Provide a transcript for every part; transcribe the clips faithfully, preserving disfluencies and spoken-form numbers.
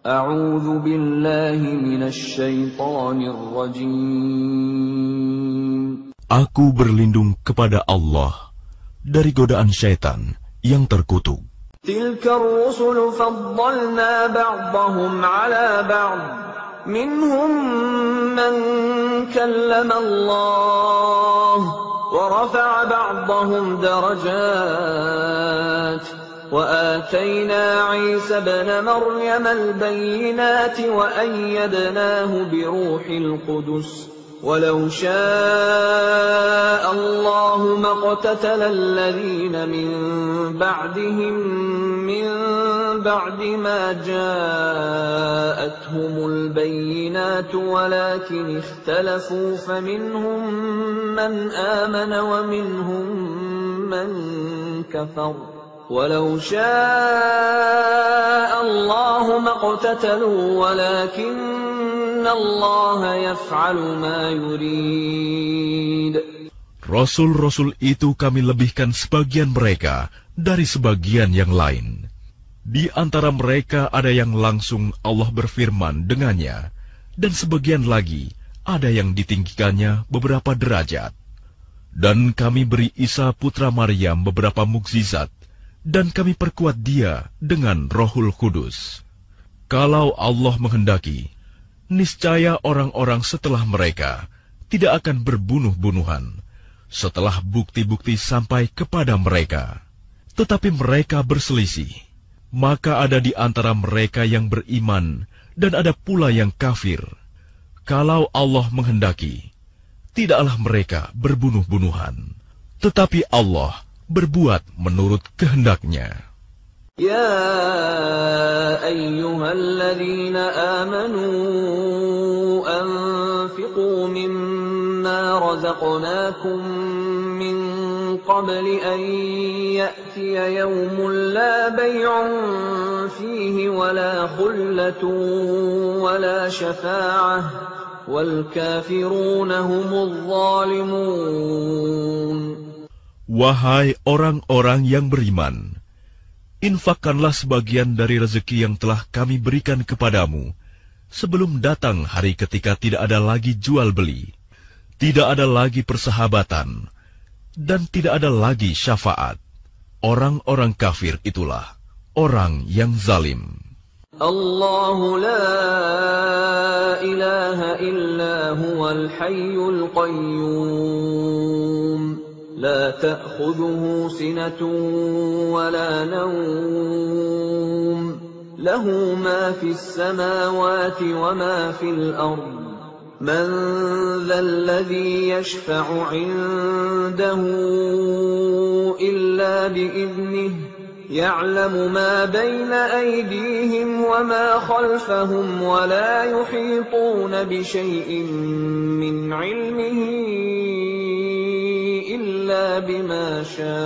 A'udzu billahi minasy syaithanir rajim. Aku berlindung kepada Allah dari godaan syaitan yang terkutuk. Tilka ar-rusulu faddalna ba'dahum 'ala ba'd. Minhum man kallama Allah wa rafa'a ba'dahum darajat. وآتينا عيسى ابن مريم البينات وأيدناه بروح القدس ولو شاء الله ما اقتتل الذين من بعدهم من بعد ما جاءتهم البينات ولكن اختلفوا فمنهم من آمن ومنهم من كفر ولو شاء الله ما اقتتلوا ولكن الله يفعل ما يريد. Rasul-rasul itu kami lebihkan sebagian mereka dari sebagian yang lain. Di antara mereka ada yang langsung Allah berfirman dengannya, dan sebagian lagi ada yang ditinggikannya beberapa derajat. Dan kami beri Isa putra Maryam beberapa mukjizat, dan kami perkuat dia dengan Rohul Kudus. Kalau Allah menghendaki, niscaya orang-orang setelah mereka tidak akan berbunuh-bunuhan, setelah bukti-bukti sampai kepada mereka. Tetapi mereka berselisih, maka ada di antara mereka yang beriman, dan ada pula yang kafir. Kalau Allah menghendaki, tidaklah mereka berbunuh-bunuhan, tetapi Allah berbuat menurut kehendaknya. Ya ayyuhalladzina amanu anfiqu mimma razaqnakum min qabli an ya'tiya yawmun la bay'un fihi wala khullatun wala syafa'ah wal kafiruna humudz zalimun. Wahai orang-orang yang beriman, infakkanlah sebagian dari rezeki yang telah kami berikan kepadamu, sebelum datang hari ketika tidak ada lagi jual-beli, tidak ada lagi persahabatan, dan tidak ada lagi syafaat. Orang-orang kafir itulah orang yang zalim. Allahu la ilaha illa huwal hayyul qayyum. لا تأخذه سنة ولا نوم له ما في السماوات وما في الأرض من ذا الذي يشفع عنده إلا بإذنه يعلم ما بين أيديهم وما خلفهم ولا يحيطون بشيء من علمه إلا بما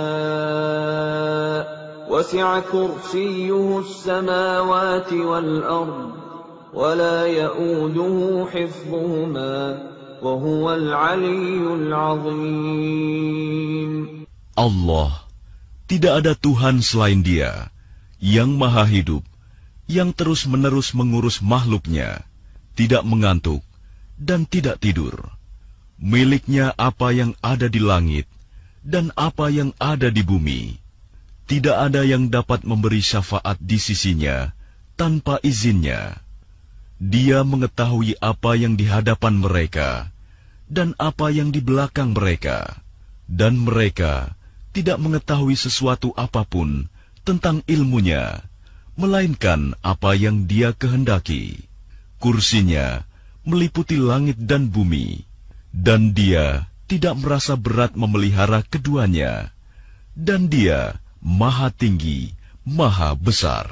شاء وسع كرسيه السماوات والأرض ولا يؤوده حفظهما وهو العلي العظيم. Allah, tidak ada Tuhan selain Dia, yang maha hidup, yang terus-menerus mengurus makhluknya, tidak mengantuk dan tidak tidur. Miliknya apa yang ada di langit dan apa yang ada di bumi. Tidak ada yang dapat memberi syafaat di sisinya tanpa izinnya. Dia mengetahui apa yang di hadapan mereka dan apa yang di belakang mereka, dan mereka tidak mengetahui sesuatu apapun tentang ilmunya, melainkan apa yang Dia kehendaki. Kursinya meliputi langit dan bumi, dan Dia tidak merasa berat memelihara keduanya, dan Dia maha tinggi, maha besar.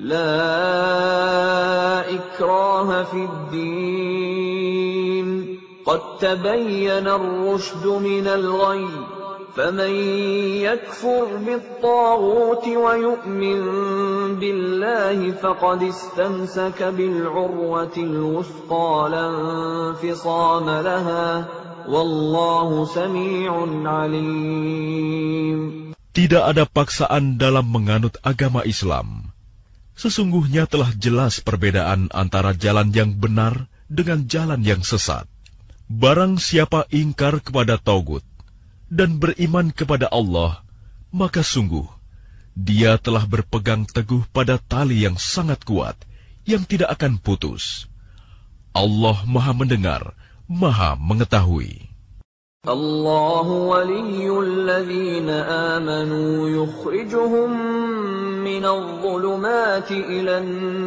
La ikraha fid din, qad tabayyana ar-rushdu minal ghayy, faman yakfur bit-taghuti wa yu'min billahi faqad istamsaka bil-'urwatil wuthqa la infisama laha. Wallahu sami'un alim. Tidak ada paksaan dalam menganut agama Islam. Sesungguhnya telah jelas perbedaan antara jalan yang benar dengan jalan yang sesat. Barang siapa ingkar kepada Taugut dan beriman kepada Allah, maka sungguh dia telah berpegang teguh pada tali yang sangat kuat, yang tidak akan putus. Allah Maha Mendengar, Maha Mengetahui. Allahu waliyyul ladzina amanu yukhrijuhum minadh dhulumati ilan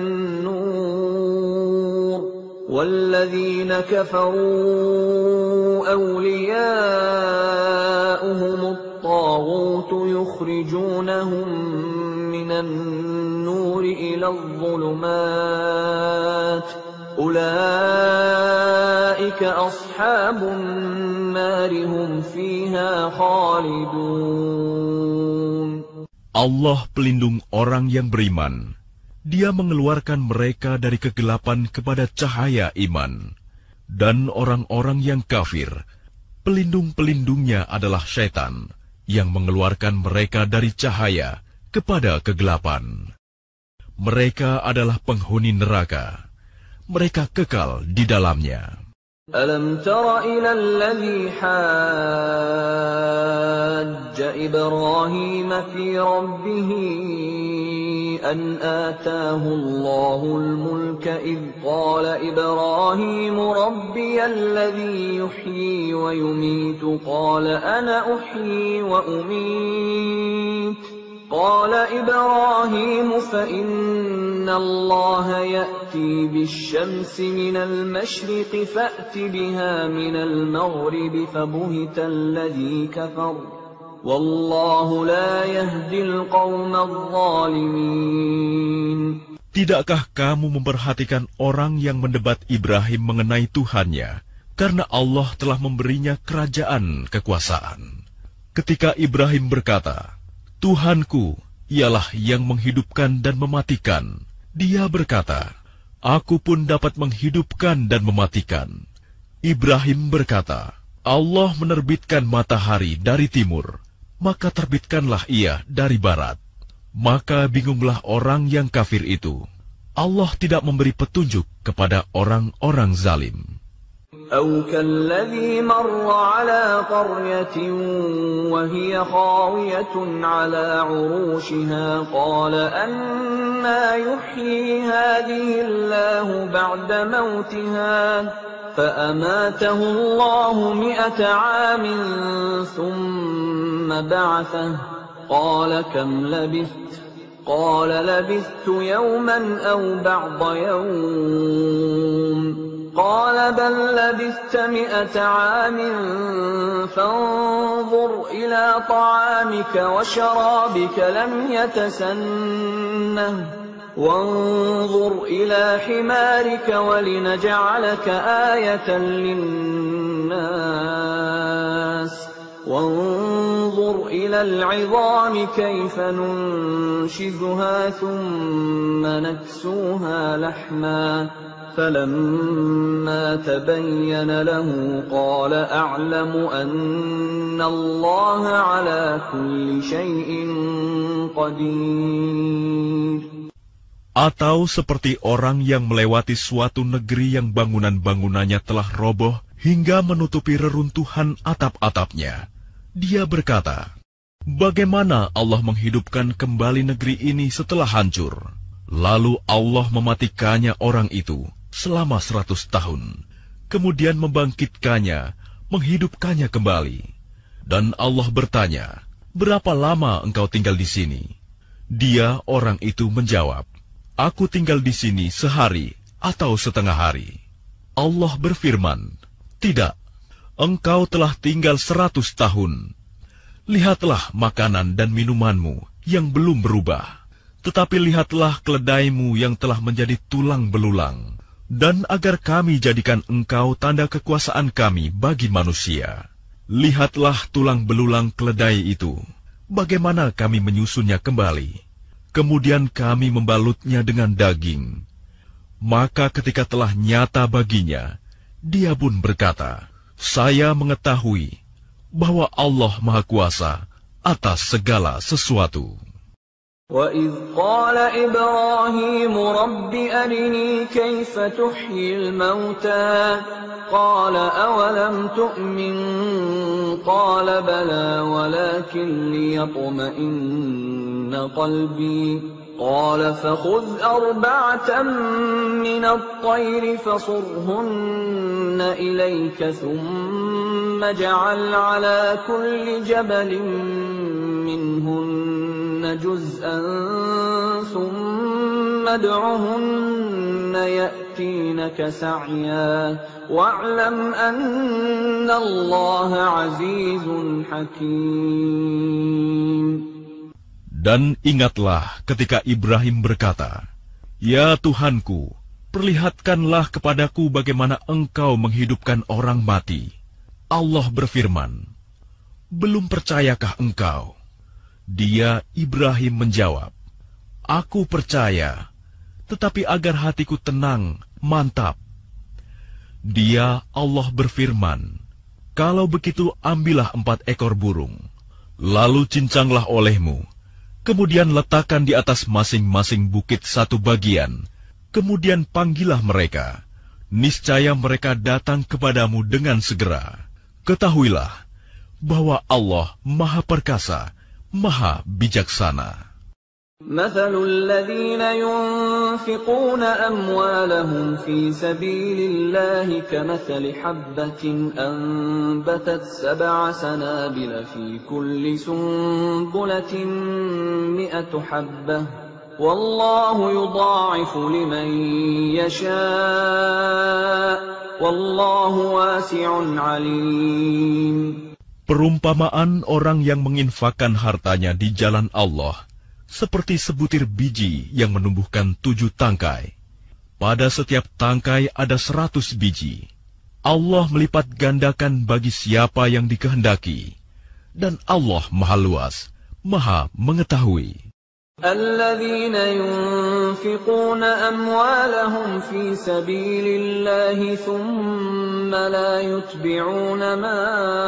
nur walladzina kafaru awliya'uhumut taghut yukhrijunahum minan nuri iladh dhulumat ulaika ashabun nari hum fiha khalidun. Allah pelindung orang yang beriman. Dia mengeluarkan mereka dari kegelapan kepada cahaya iman. Dan orang-orang yang kafir, pelindung-pelindungnya adalah syaitan, yang mengeluarkan mereka dari cahaya kepada kegelapan. Mereka adalah penghuni neraka. Mereka kekal di dalamnya. Alam tara ila alladhi hajja Ibrahim fi rabbih an ataahu Allahul mulka idh qala Ibrahim rabbiya alladhi yuhyi wa yumiitu qala ana uhyi wa umiit قال إبراهيم فإن الله يأتي بالشمس من المشرق فأت بها من المغرب فبهت الذي كفر والله لا يهدي القوم الظالمين. Tidakkah kamu memperhatikan orang yang mendebat Ibrahim mengenai Tuhannya, karena Allah telah memberinya kerajaan kekuasaan? Ketika Ibrahim berkata, Tuhanku ialah yang menghidupkan dan mematikan. Dia berkata, aku pun dapat menghidupkan dan mematikan. Ibrahim berkata, Allah menerbitkan matahari dari timur, maka terbitkanlah ia dari barat. Maka bingunglah orang yang kafir itu. Allah tidak memberi petunjuk kepada orang-orang zalim. أو كالذي مر على قرية وهي خاوية على عروشها قال أنى يحيي هذه الله بعد موتها فأماته الله مئة عام ثم بعثه قال كم لبثت قال لبثت يوما أو بعض يوم قال بل لبثت مئة عام فانظر إلى طعامك وشرابك لم يتسنه وانظر إلى حمارك ولنجعلك آية للناس وانظر إلى العظام كيف ننشزها ثم نكسوها لحما فلما تبين له قال أعلم أن الله على كل شيء قدير. Atau seperti orang yang melewati suatu negeri yang bangunan-bangunannya telah roboh hingga menutupi reruntuhan atap-atapnya. Dia berkata, bagaimana Allah menghidupkan kembali negeri ini setelah hancur? Lalu Allah mematikannya orang itu selama seratus tahun, kemudian membangkitkannya, menghidupkannya kembali. Dan Allah bertanya, berapa lama engkau tinggal di sini? Dia, orang itu, menjawab, aku tinggal di sini sehari atau setengah hari. Allah berfirman, tidak, engkau telah tinggal seratus tahun. Lihatlah makanan dan minumanmu yang belum berubah, tetapi lihatlah keledaimu yang telah menjadi tulang belulang. Dan agar kami jadikan engkau tanda kekuasaan kami bagi manusia. Lihatlah tulang belulang keledai itu, bagaimana kami menyusunnya kembali. Kemudian kami membalutnya dengan daging. Maka ketika telah nyata baginya, dia pun berkata, saya mengetahui bahwa Allah Maha Kuasa atas segala sesuatu. وَإِذْ قَالَ إِبْرَاهِيمُ رَبِّ أَرِنِي كَيْفَ تُحْيِي الْمَوْتَى قَالَ أَوَلَمْ تُؤْمِنْ قَالَ بَلَى وَلَكِنْ لِيَطْمَئِنَّ قَلْبِي قَالَ فَخُذْ أَرْبَعَةً مِنَ الطَّيْرِ فَصُرْهُنَّ إِلَيْكَ ثُمَّ اجْعَلْ عَلَى كُلِّ جَبَلٍ مِّنْهُنَّ جُزْءًا ثُمَّ ادْعُهُنَّ يَأْتِينَكَ سَعْيًا وَاعْلَمْ أَنَّ اللَّهَ عَزِيزٌ حَكِيمٌ. Dan ingatlah ketika Ibrahim berkata, "Ya Tuhanku, perlihatkanlah kepadaku bagaimana Engkau menghidupkan orang mati." Allah berfirman, "Belum percayakah engkau?" Dia, Ibrahim, menjawab, "Aku percaya, tetapi agar hatiku tenang, mantap." Dia, Allah berfirman, "Kalau begitu ambillah empat ekor burung, lalu cincanglah olehmu. Kemudian letakkan di atas masing-masing bukit satu bagian. Kemudian panggillah mereka. Niscaya mereka datang kepadamu dengan segera. Ketahuilah bahwa Allah Maha Perkasa, Maha Bijaksana." مثل الذين ينفقون أموالهم في سبيل الله كمثل حبة أنبتت سبع سنابل في كل سنبلة مئة حبة والله يضاعف لمن يشاء والله واسع عليم. Perumpamaan orang yang menginfakkan hartanya di jalan Allah seperti sebutir biji yang menumbuhkan tujuh tangkai. Pada setiap tangkai ada seratus biji. Allah melipat gandakan bagi siapa yang dikehendaki. Dan Allah Maha Luas, Maha Mengetahui. الذين ينفقون أموالهم في سبيل الله ثم لا يتبعون ما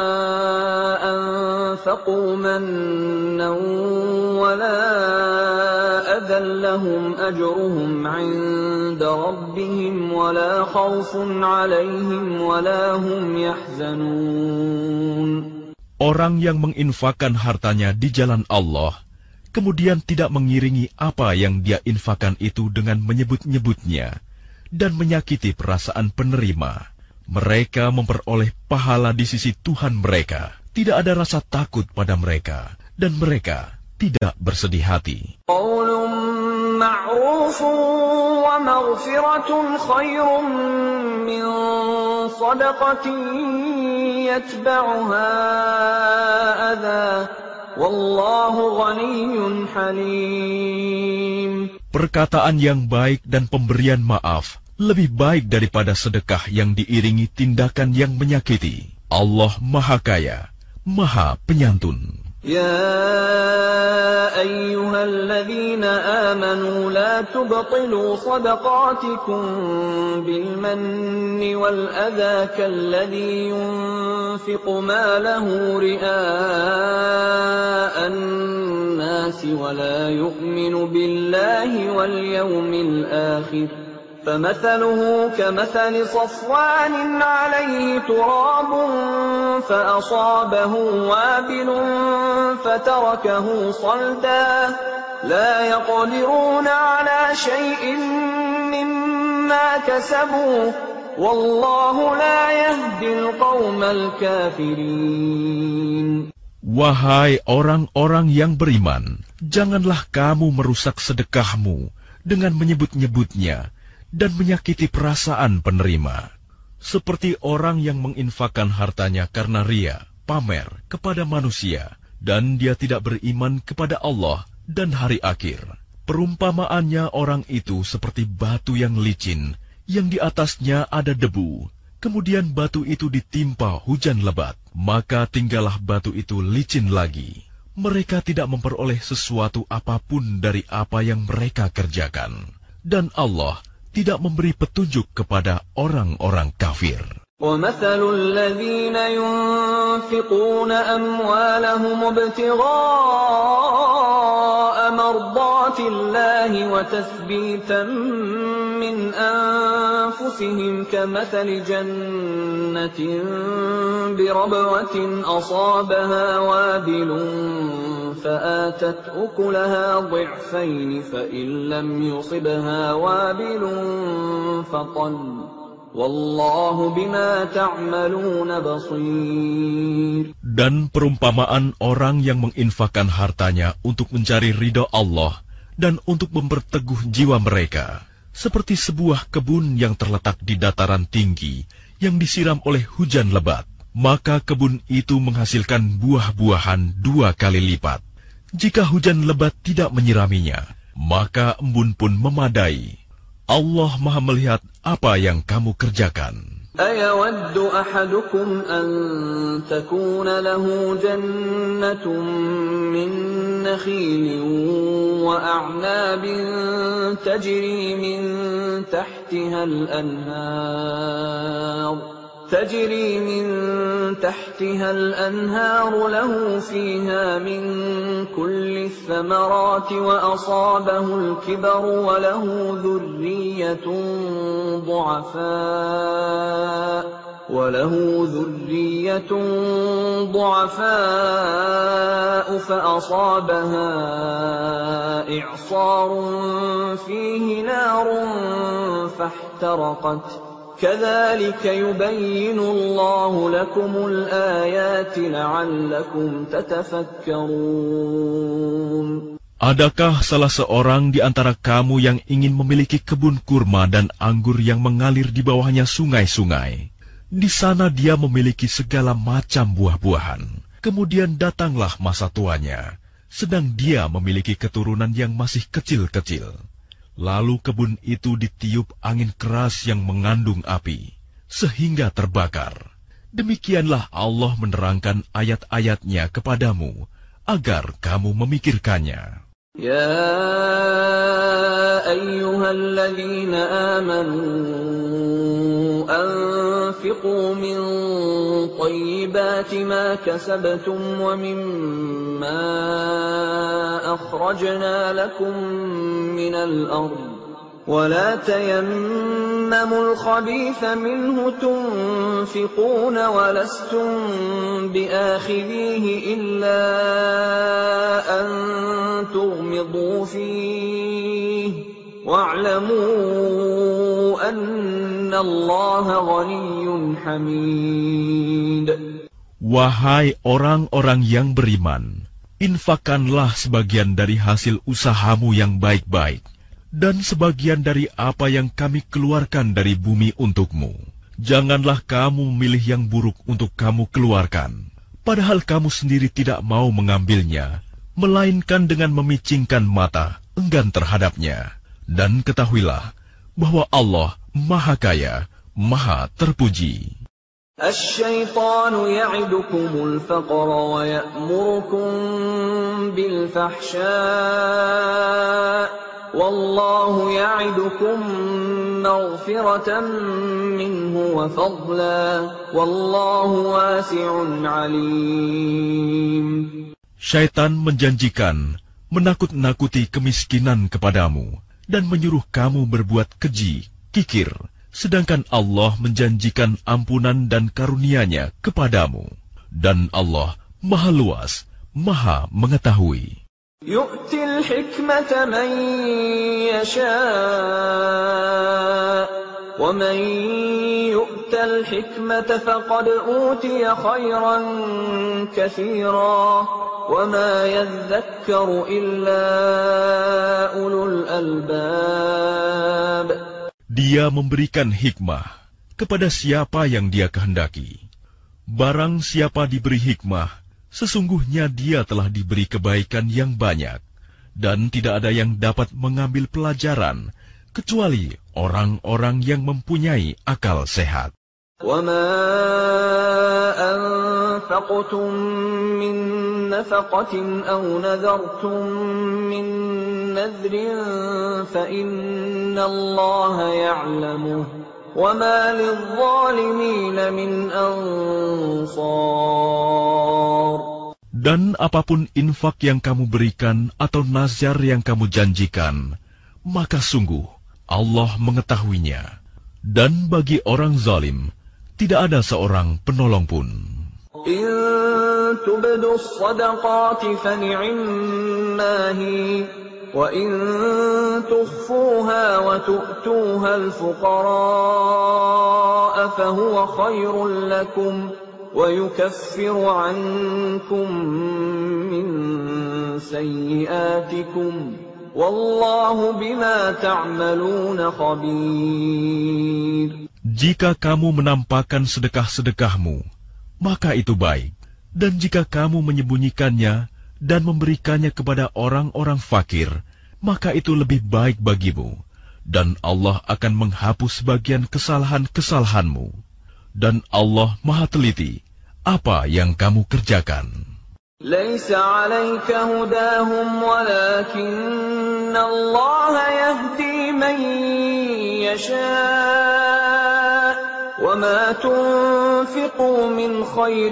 أنفقوا منا ولا أذى لهم أجرهم عند ربهم ولا خوف عليهم ولا هم يحزنون. Orang yang menginfakkan hartanya di jalan Allah kemudian tidak mengiringi apa yang dia infakkan itu dengan menyebut-nyebutnya dan menyakiti perasaan penerima. Mereka memperoleh pahala di sisi Tuhan mereka. Tidak ada rasa takut pada mereka, dan mereka tidak bersedih hati. Qaulun ma'rufun wa maghfiratun khairun min shadaqatin yatba'uha adha. Wallahu ghaniyyun halim. Perkataan yang baik dan pemberian maaf lebih baik daripada sedekah yang diiringi tindakan yang menyakiti. Allah Maha Kaya, Maha Penyantun. يا أيها الذين آمنوا لا تبطلوا صدقاتكم بالمن والأذى كالذي ينفق ماله رئاء الناس ولا يؤمن بالله واليوم الآخر فمثله كمثل صفوان عليه تراب فأصابه وابل فتركه صلدا لا يقدرون على شيء مما كسبوا والله لا يهدي القوم الكافرين. Wahai orang-orang yang beriman, janganlah kamu merusak sedekahmu dengan menyebut-nyebutnya dan menyakiti perasaan penerima, seperti orang yang menginfakkan hartanya karena ria, pamer kepada manusia, dan dia tidak beriman kepada Allah dan hari akhir. Perumpamaannya orang itu seperti batu yang licin, yang di atasnya ada debu. Kemudian batu itu ditimpa hujan lebat, maka tinggallah batu itu licin lagi. Mereka tidak memperoleh sesuatu apapun dari apa yang mereka kerjakan. Dan Allah tidak memberi petunjuk kepada orang-orang kafir. وَمَثَلُ الَّذِينَ يُنْفِقُونَ أَمْوَالَهُمُ ابْتِغَاءَ مَرْضَاتِ اللَّهِ وَتَثْبِيتًا مِّنْ أَنفُسِهِمْ كَمَثَلِ جَنَّةٍ بِرَبْوَةٍ أَصَابَهَا وَابِلٌ فَآتَتْ أُكُلَهَا ضِعْفَيْنِ فَإِن لَّمْ يُصِبْهَا وَابِلٌ فَطَلٌّ Wallahu bima ta'maluna basir. Dan perumpamaan orang yang menginfakkan hartanya untuk mencari ridha Allah dan untuk memperteguh jiwa mereka, seperti sebuah kebun yang terletak di dataran tinggi yang disiram oleh hujan lebat. Maka kebun itu menghasilkan buah-buahan dua kali lipat. Jika hujan lebat tidak menyiraminya, maka embun pun memadai. Allah Maha melihat apa yang kamu kerjakan. أَيَوَدُّ أَحَدُكُمْ أَن تَكُونَ لَهُ جَنَّةٌ مِّن نَّخِيلٍ وَأَعْنَابٍ تَجْرِي مِن تَحْتِهَا الْأَنْهَارُ تجري من تحتها الأنهار له فيها من كل الثمرات وأصابه الكبر وله ذرية ضعفاء وله ذرية ضعفاء فأصابها إعصار فيه نار فاحترقت كذلك يبين الله لكم الآيات لعلكم تتفكرون. Adakah salah seorang di antara kamu yang ingin memiliki kebun kurma dan anggur yang mengalir di bawahnya sungai-sungai? Di sana dia memiliki segala macam buah-buahan. Kemudian datanglah masa tuanya, sedang dia memiliki keturunan yang masih kecil-kecil. Lalu kebun itu ditiup angin keras yang mengandung api, sehingga terbakar. Demikianlah Allah menerangkan ayat-ayatnya kepadamu, agar kamu memikirkannya. Ya ayyuhalladzina amanu anfiqu min tayyibati ma kasabtum wa mimma akhrajna lakum minal ard ولا تيمموا الخبيث منه تنفقون ولستم بآخذيه إلا أن تغمضوا فيه واعلموا أن الله غني حميد. Wahai orang-orang yang beriman, infakkanlah sebagian dari hasil usahamu yang baik-baik, dan sebagian dari apa yang kami keluarkan dari bumi untukmu. Janganlah kamu memilih yang buruk untuk kamu keluarkan, padahal kamu sendiri tidak mau mengambilnya, melainkan dengan memicingkan mata, enggan terhadapnya. Dan ketahuilah bahwa Allah Maha Kaya, Maha Terpuji. الشيطان يعدكم الفقر ويأمركم بالفحشاء والله يعدكم مغفرة منه وفضلا والله واسع عليم. Syaitan menjanjikan menakut-nakuti kemiskinan kepadamu dan menyuruh kamu berbuat keji, kikir, sedangkan Allah menjanjikan ampunan dan karunia-Nya kepadamu. Dan Allah Maha Luas, Maha Mengetahui. يؤتي الحكمة من يشاء ومن يؤت الحكمة فقد أوتي خيرا كثيرا وما يذكر إلا أولو الألباب. Dia memberikan hikmah kepada siapa yang Dia kehendaki. Barang siapa diberi hikmah, sesungguhnya dia telah diberi kebaikan yang banyak, dan tidak ada yang dapat mengambil pelajaran kecuali orang-orang yang mempunyai akal sehat. وَمَا أَنفَقْتُم مِّن نَّفَقَةٍ أَوْ نَذَرْتُم مِّن نَّذْرٍ فَإِنَّ اللَّهَ يَعْلَمُهُ وما للظالمين من أنصار. Dan apapun infak yang kamu berikan atau nazar yang kamu janjikan, maka sungguh Allah mengetahuinya. Dan bagi orang zalim, tidak ada seorang penolong pun. إن تبدوا الصدقات فنعما هي وإن تخفوها وتؤتوها الفقراء فهو خير لكم ويكفر عنكم من سيئاتكم والله بما تعملون خبير. Jika kamu menampakkan sedekah-sedekahmu, maka itu baik. Dan jika kamu menyembunyikannya dan memberikannya kepada orang-orang fakir, maka itu lebih baik bagimu. Dan Allah akan menghapus sebagian kesalahan-kesalahanmu. Dan Allah Maha Teliti apa yang kamu kerjakan. ليس عليك هداهم ولكن الله يهدي من يشاء وما تنفقوا من خير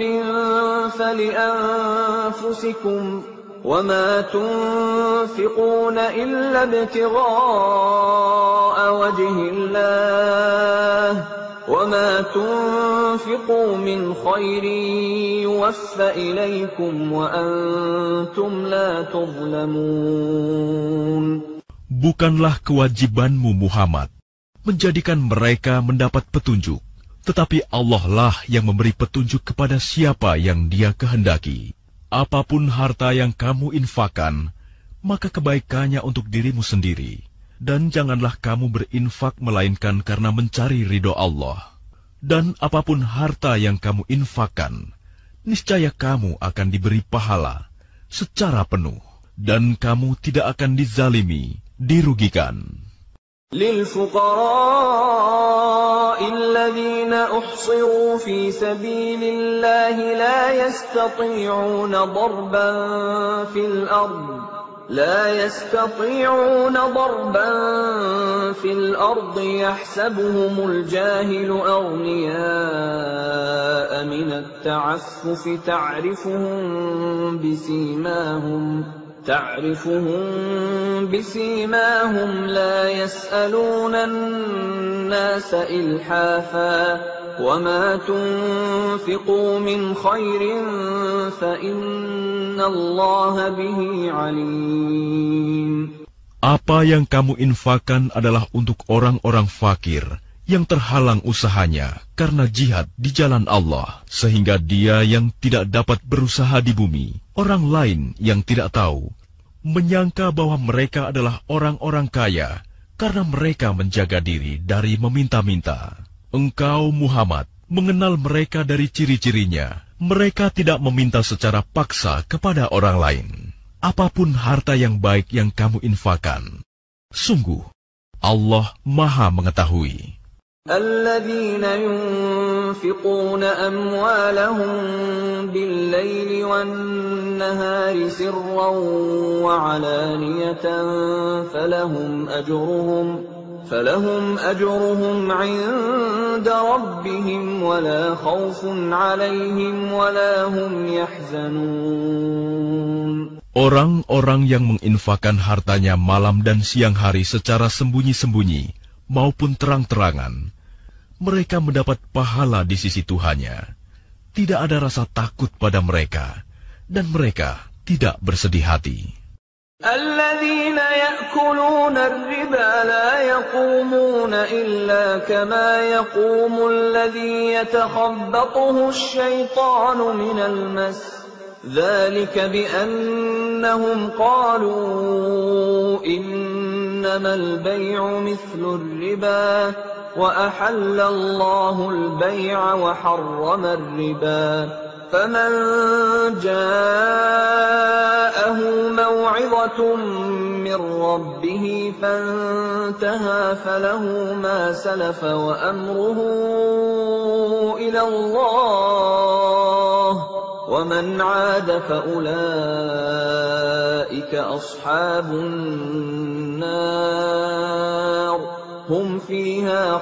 فلأنفسكم وما تنفقون إلا ابتغاء وجه الله وما تنفقوا من خير يوفى إليكم وأنتم لا تظلمون. Bukanlah kewajibanmu Muhammad menjadikan mereka mendapat petunjuk, tetapi Allah lah yang memberi petunjuk kepada siapa yang Dia kehendaki. Apapun harta yang kamu infakkan, maka kebaikannya untuk dirimu sendiri. Dan janganlah kamu berinfak melainkan karena mencari ridho Allah. Dan apapun harta yang kamu infakkan, niscaya kamu akan diberi pahala secara penuh. Dan kamu tidak akan dizalimi, dirugikan. للفقراء الذين أحصروا في سبيل الله لا يستطيعون ضربا في الأرض لا يستطيعون ضربا في الأرض يحسبهم الجاهل أغنياء من التعفف تعرفهم بسيماهم تعرفهم بسيماهم لا يسألون الناس إلحافا وما تنفقوا من خير فإن الله به عليم. Apa yang kamu infakkan adalah untuk orang-orang fakir yang terhalang usahanya karena jihad di jalan Allah, sehingga dia yang tidak dapat berusaha di bumi, orang lain yang tidak tahu, menyangka bahwa mereka adalah orang-orang kaya karena mereka menjaga diri dari meminta-minta. Engkau Muhammad mengenal mereka dari ciri-cirinya. Mereka tidak meminta secara paksa kepada orang lain. Apapun harta yang baik yang kamu infakkan, sungguh Allah Maha mengetahui. الذين ينفقون أموالهم بالليل والنهار سرا وعلانية فلهم أجرهم فلهم أجرهم عند ربهم ولا خوف عليهم ولا هم يحزنون. Orang-orang yang menginfakkan hartanya malam dan siang hari secara sembunyi-sembunyi maupun terang-terangan, mereka mendapat pahala di sisi Tuhannya. Tidak ada rasa takut pada mereka, dan mereka tidak bersedih hati. الذين يأكلون الربا لا يقومون إلا كما يقوم الذي يتخبطه الشيطان من المس ذلك بأنهم قالوا إنما البيع مثل الربا وأحل الله البيع وحرم الربا فمن جاءه موعظة من ربه فانتهى فله ما سلف وأمره إلى الله ومن عاد فأولئك أصحاب النار هم فيها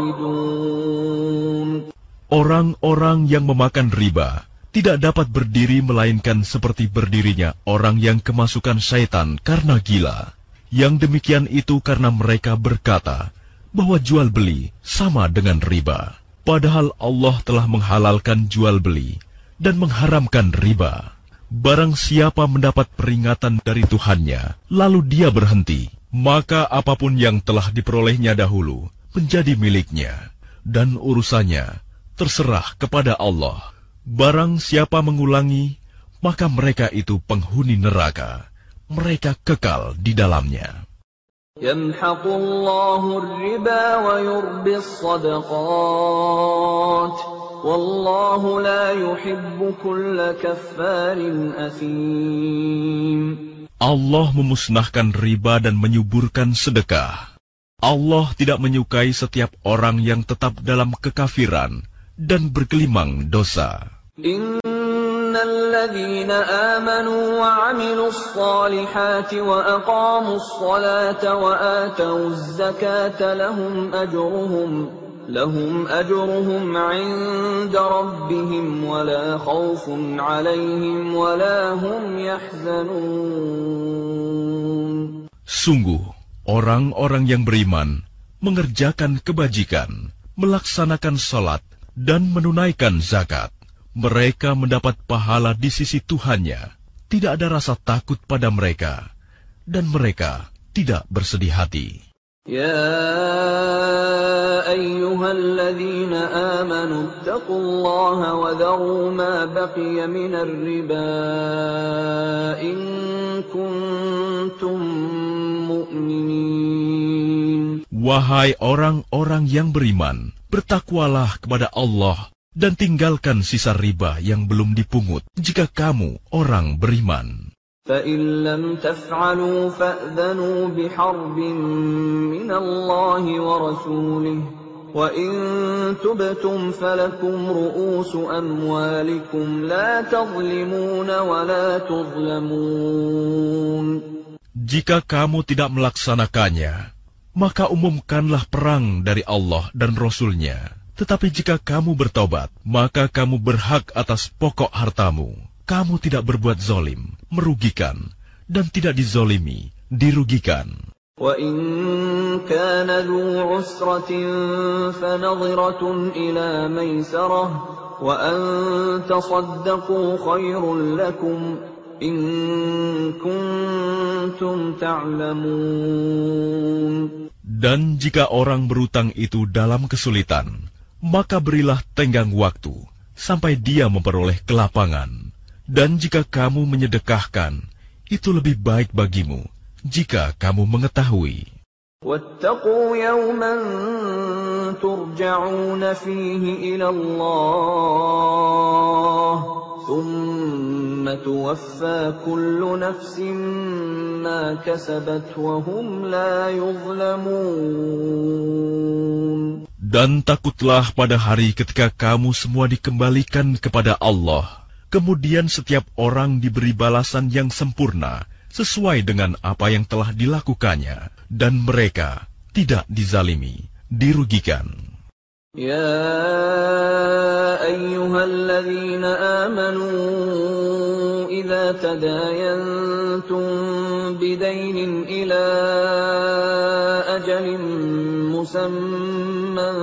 خالدون. Orang-orang yang memakan riba tidak dapat berdiri melainkan seperti berdirinya orang yang kemasukan syaitan karena gila. Yang demikian itu karena mereka berkata bahwa jual beli sama dengan riba. Padahal Allah telah menghalalkan jual beli dan mengharamkan riba. Barang siapa mendapat peringatan dari Tuhannya, lalu dia berhenti, maka apapun yang telah diperolehnya dahulu menjadi miliknya, dan urusannya terserah kepada Allah. Barang siapa mengulangi, maka mereka itu penghuni neraka. Mereka kekal di dalamnya. Yamhaqullahu ar-riba wa yurbi as-sadaqat. Wallahu la yuhibbu kulla kaffarin athim. Allah memusnahkan riba dan menyuburkan sedekah. Allah tidak menyukai setiap orang yang tetap dalam kekafiran dan bergelimang dosa. Innal ladzina amanu wa 'amilus salihati wa aqamus salata wa atawuz zakata lahum ajruhum lahum ajruhum 'inda rabbihim wa la khaufun 'alaihim wa la hum yahzanun. Sungguh, orang-orang yang beriman mengerjakan kebajikan, melaksanakan salat, dan menunaikan zakat. Mereka mendapat pahala di sisi Tuhannya. Tidak ada rasa takut pada mereka, dan mereka tidak bersedih hati. Ya ayyuhalladzina amanu taqullaha wa dharu ma baqiya minar riba in kuntum mu'minin. Wahai orang-orang yang beriman, bertakwalah kepada Allah dan tinggalkan sisa riba yang belum dipungut jika kamu orang beriman. فَإِن لَّمْ تَفْعَلُوا فَأْذَنُوا بِحَرْبٍ مِّنَ اللَّهِ وَرَسُولِهِ وَإِن تُبْتُمْ فَلَكُمْ رُءُوسُ أَمْوَالِكُمْ لَا تَظْلِمُونَ وَلَا تُظْلَمُونَ. Jika kamu tidak melaksanakannya, maka umumkanlah perang dari Allah dan Rasul-Nya. Tetapi jika kamu bertobat, maka kamu berhak atas pokok hartamu. Kamu tidak berbuat zalim, merugikan, dan tidak dizolimi, dirugikan. وَإِن كَانَ ذُو عُسْرَةٍ فَنَظِرَةٌ إِلَى مَيْسَرَةٍ وَأَن تَصَدَّقُوا خَيْرٌ لَّكُمْ إِن كُنتُمْ تَعْلَمُونَ. Dan jika orang berutang itu dalam kesulitan, maka berilah tenggang waktu sampai dia memperoleh kelapangan. Dan jika kamu menyedekahkan, itu lebih baik bagimu jika kamu mengetahui. وَاتَّقُوا يَوْمًا تُرْجَعُونَ فِيهِ إِلَى اللَّهِ ثُمَّ تُوَفَّى كُلُّ نَفْسٍ مَا كَسَبَتْ وَهُمْ لَا يُظْلَمُونَ. Dan takutlah pada hari ketika kamu semua dikembalikan kepada Allah. Kemudian setiap orang diberi balasan yang sempurna sesuai dengan apa yang telah dilakukannya, dan mereka tidak dizalimi, dirugikan. Ya ayyuhalladzina amanu idza tadayantum bidaynin ila ajalin musamman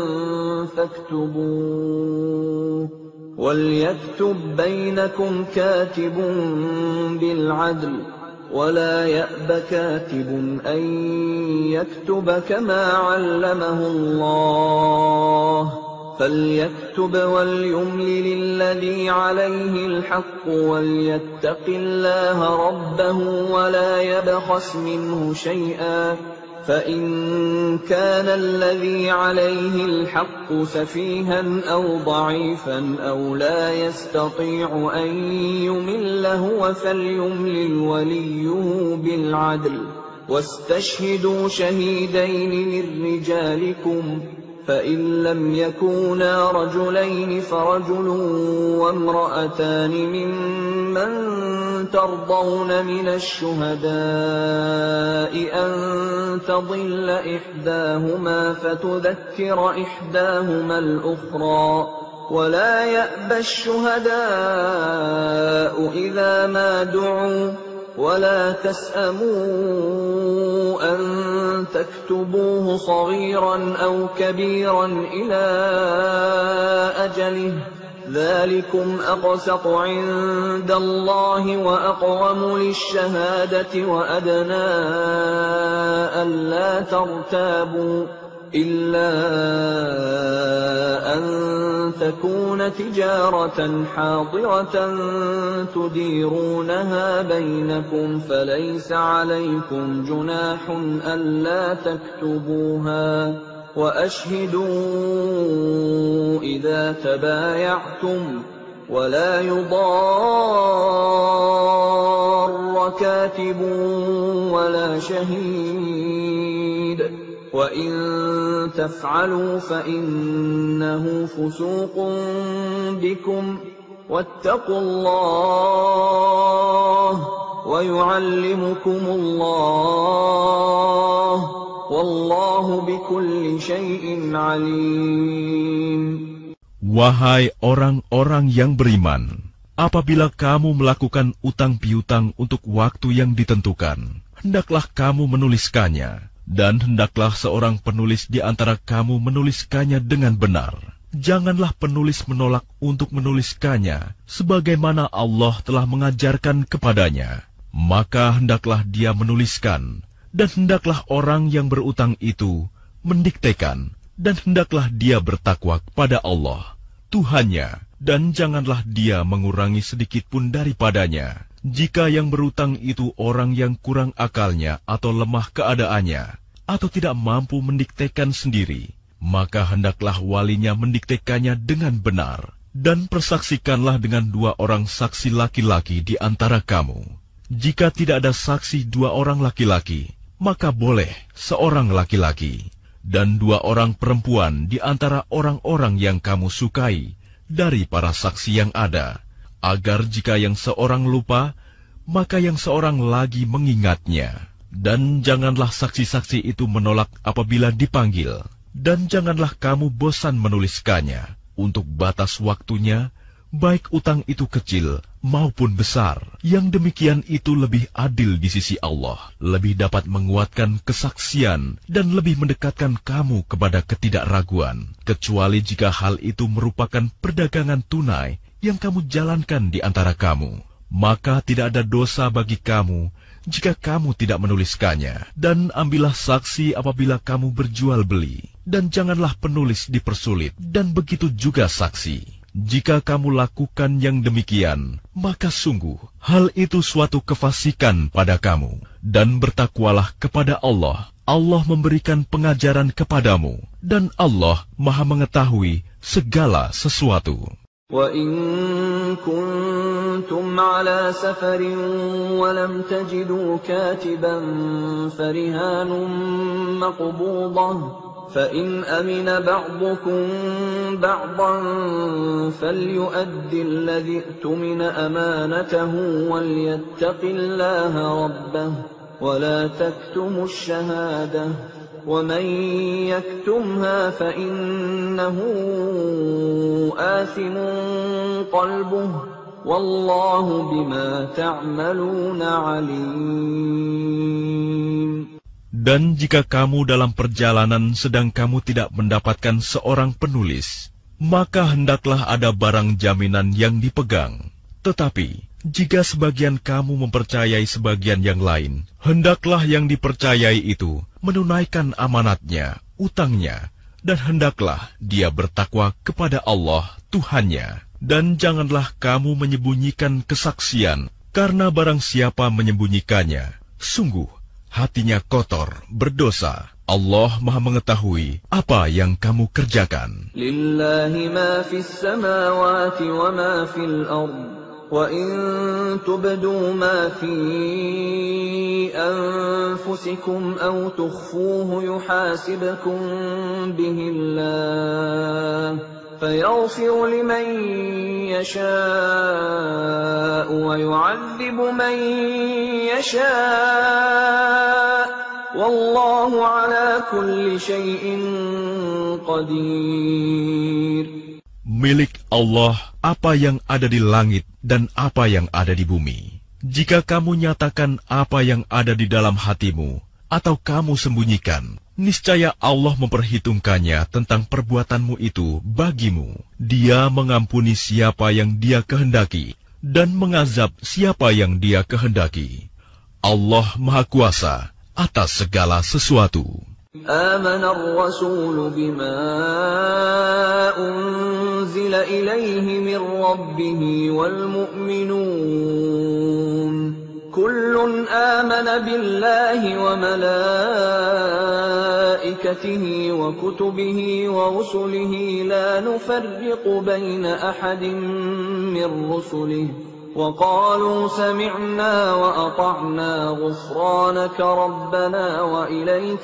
faktubuh. وَلْيَكْتُبْ بَيْنَكُمْ كَاتِبٌ بِالْعَدْلِ وَلَا يَأْبَ كَاتِبٌ أَن يَكْتُبَ كَمَا عَلَّمَهُ اللَّهُ فَلْيَكْتُبْ وَلْيُمْلِلِ الَّذِي عَلَيْهِ الْحَقُّ وَلْيَتَّقِ اللَّهَ رَبَّهُ وَلَا يَبْخَسْ مِنْهُ شَيْئًا فَإِن كَانَ الَّذِي عَلَيْهِ الْحَقُّ سَفِيهًا أَوْ ضَعِيفًا أَوْ لَا يَسْتَطِيعُ أَن يُمِلَّ هُوَ فَلْيُمْلِلْ وَلِيُّهُ بِالْعَدْلِ وَاسْتَشْهِدُوا شَهِيدَيْنِ مِن رِّجَالِكُمْ فَإِن لَّمْ يَكُونَا رَجُلَيْنِ فَرَجُلٌ وَامْرَأَتَانِ مِمَّن ترضون من الشهداء أن تضل إحداهما فتذكر إحداهما الأخرى ولا يأبى الشهداء إذا ما دعوا ولا تسأموا أن تكتبوه صغيرا أو كبيرا إلى أجله ذلكم أقسط عند الله وأقوم للشهادة وأدنى ألا ترتابوا إلا أن تكون تجارة حاضرة تديرونها بينكم فليس عليكم جناح ألا تكتبوها وأشهدوا إذا تبايعتم ولا يضار كاتب ولا شهيد وإن تفعلوا فإنه فسوق بكم واتقوا الله ويعلمكم الله والله بكل شيء عليم. Wahai orang-orang yang beriman, apabila kamu melakukan utang piutang untuk waktu yang ditentukan, hendaklah kamu menuliskannya, dan hendaklah seorang penulis di antara kamu menuliskannya dengan benar. Janganlah penulis menolak untuk menuliskannya, sebagaimana Allah telah mengajarkan kepadanya. Maka hendaklah dia menuliskan, dan hendaklah orang yang berutang itu mendiktekan, dan hendaklah dia bertakwa kepada Allah, Tuhannya, dan janganlah dia mengurangi sedikit pun daripadanya. Jika yang berutang itu orang yang kurang akalnya atau lemah keadaannya, atau tidak mampu mendiktekan sendiri, maka hendaklah walinya mendiktekannya dengan benar, dan persaksikanlah dengan dua orang saksi laki-laki di antara kamu. Jika tidak ada saksi dua orang laki-laki, maka boleh seorang laki-laki, dan dua orang perempuan di antara orang-orang yang kamu sukai dari para saksi yang ada, agar jika yang seorang lupa, maka yang seorang lagi mengingatnya. Dan janganlah saksi-saksi itu menolak apabila dipanggil, dan janganlah kamu bosan menuliskannya untuk batas waktunya, baik utang itu kecil maupun besar. Yang demikian itu lebih adil di sisi Allah, lebih dapat menguatkan kesaksian, dan lebih mendekatkan kamu kepada ketidakraguan, kecuali jika hal itu merupakan perdagangan tunai yang kamu jalankan di antara kamu. Maka tidak ada dosa bagi kamu jika kamu tidak menuliskannya. Dan ambillah saksi apabila kamu berjual beli, dan janganlah penulis dipersulit, dan begitu juga saksi. Jika kamu lakukan yang demikian, maka sungguh hal itu suatu kefasikan pada kamu. Dan bertakwalah kepada Allah. Allah memberikan pengajaran kepadamu, dan Allah Maha mengetahui segala sesuatu. وَإِن كُنتُمْ عَلَى سَفَرٍ وَلَمْ تَجِدُوا كَاتِبًا فَرِهَانٌ مَّقْبُوضَةٌ فَإِنْ أَمِنَ بَعْضُكُم بَعْضًا فَلْيُؤَدِّ الَّذِي اؤْتُمِنَ أَمَانَتَهُ وَلْيَتَّقِ اللَّهَ رَبَّهُ وَلَا تَكْتُمُوا الشَّهَادَةَ وَمَن يَكْتُمْهَا فَإِنَّهُ آثِمٌ قَلْبُهُ وَاللَّهُ بِمَا تَعْمَلُونَ عَلِيمٌ. Dan jika kamu dalam perjalanan sedang kamu tidak mendapatkan seorang penulis, maka hendaklah ada barang jaminan yang dipegang. Tetapi jika sebagian kamu mempercayai sebagian yang lain, hendaklah yang dipercayai itu menunaikan amanatnya, utangnya, dan hendaklah dia bertakwa kepada Allah, Tuhannya. Dan janganlah kamu menyembunyikan kesaksian, karena barang siapa menyembunyikannya, sungguh hatinya kotor, berdosa. Allah Maha mengetahui apa yang kamu kerjakan. Lillahi ma fis samawati wa ma fil ardh. وَإِن تُبْدُوا مَا فِي أَنفُسِكُمْ أَوْ تُخْفُوهُ يُحَاسِبْكُم بِهِ اللَّهُ فَيَغْفِرُ لِمَن يشاء ويعذب من يشاء والله على كل شيء قدير. Milik Allah apa yang ada di langit dan apa yang ada di bumi. Jika kamu nyatakan apa yang ada di dalam hatimu, atau kamu sembunyikan, niscaya Allah memperhitungkannya tentang perbuatanmu itu bagimu. Dia mengampuni siapa yang Dia kehendaki, dan mengazab siapa yang Dia kehendaki. Allah Maha Kuasa atas segala sesuatu. آمن الرسول بما أنزل إليه من ربه والمؤمنون كل آمن بالله وملائكته وكتبه ورسله لا نفرق بين أحد من رسله وقالوا سمعنا وأطعنا غفرانك ربنا وإليك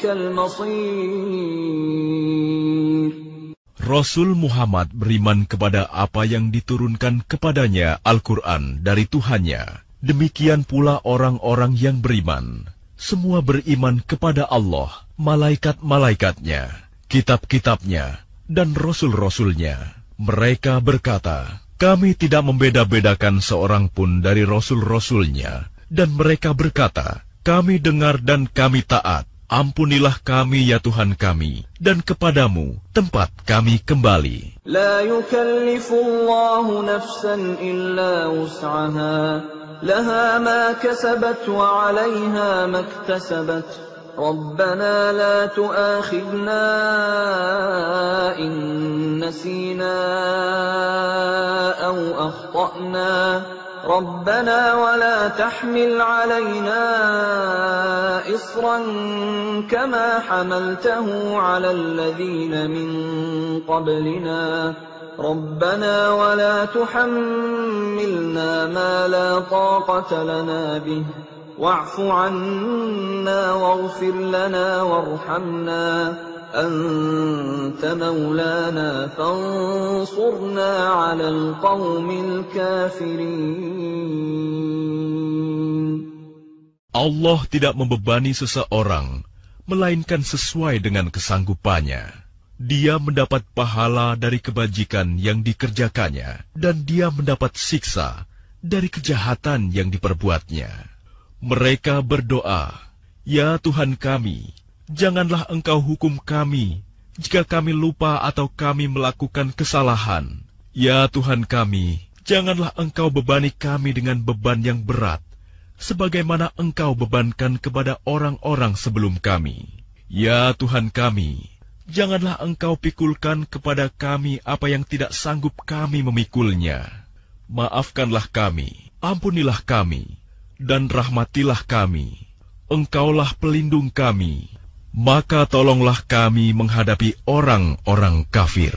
المصير. Rasul Muhammad beriman kepada apa yang diturunkan kepadanya Al-Quran dari Tuhannya. Demikian pula orang-orang yang beriman. Semua beriman kepada Allah, malaikat-malaikatnya, kitab-kitabnya, dan rasul-rasulnya. Mereka berkata, kami tidak membeda-bedakan seorang pun dari rasul-rasulnya. Dan mereka berkata, kami dengar dan kami taat. Ampunilah kami ya Tuhan kami, dan kepadamu tempat kami kembali. La yukallifullahu nafsan illa wus'aha, laha ma kasabat wa 'alayha maktasabat. ربنا لا تؤاخذنا إن نسينا أو أخطأنا ربنا ولا تحمل علينا إصرا كما حملته على الذين من قبلنا ربنا ولا تحملنا ما لا طاقة لنا به واعف عنا واغفر لنا وارحمنا أنت مولانا فانصرنا على القوم الكافرين. Allah tidak membebani seseorang, melainkan sesuai dengan kesanggupannya. Dia mendapat pahala dari kebajikan yang dikerjakannya, dan dia mendapat siksa dari kejahatan yang diperbuatnya. Mereka berdoa, ya Tuhan kami, janganlah Engkau hukum kami jika kami lupa atau kami melakukan kesalahan. Ya Tuhan kami, janganlah Engkau bebani kami dengan beban yang berat, sebagaimana Engkau bebankan kepada orang-orang sebelum kami. Ya Tuhan kami, janganlah Engkau pikulkan kepada kami apa yang tidak sanggup kami memikulnya. Maafkanlah kami, ampunilah kami, dan rahmatilah kami. Engkaulah pelindung kami, maka tolonglah kami menghadapi orang-orang kafir.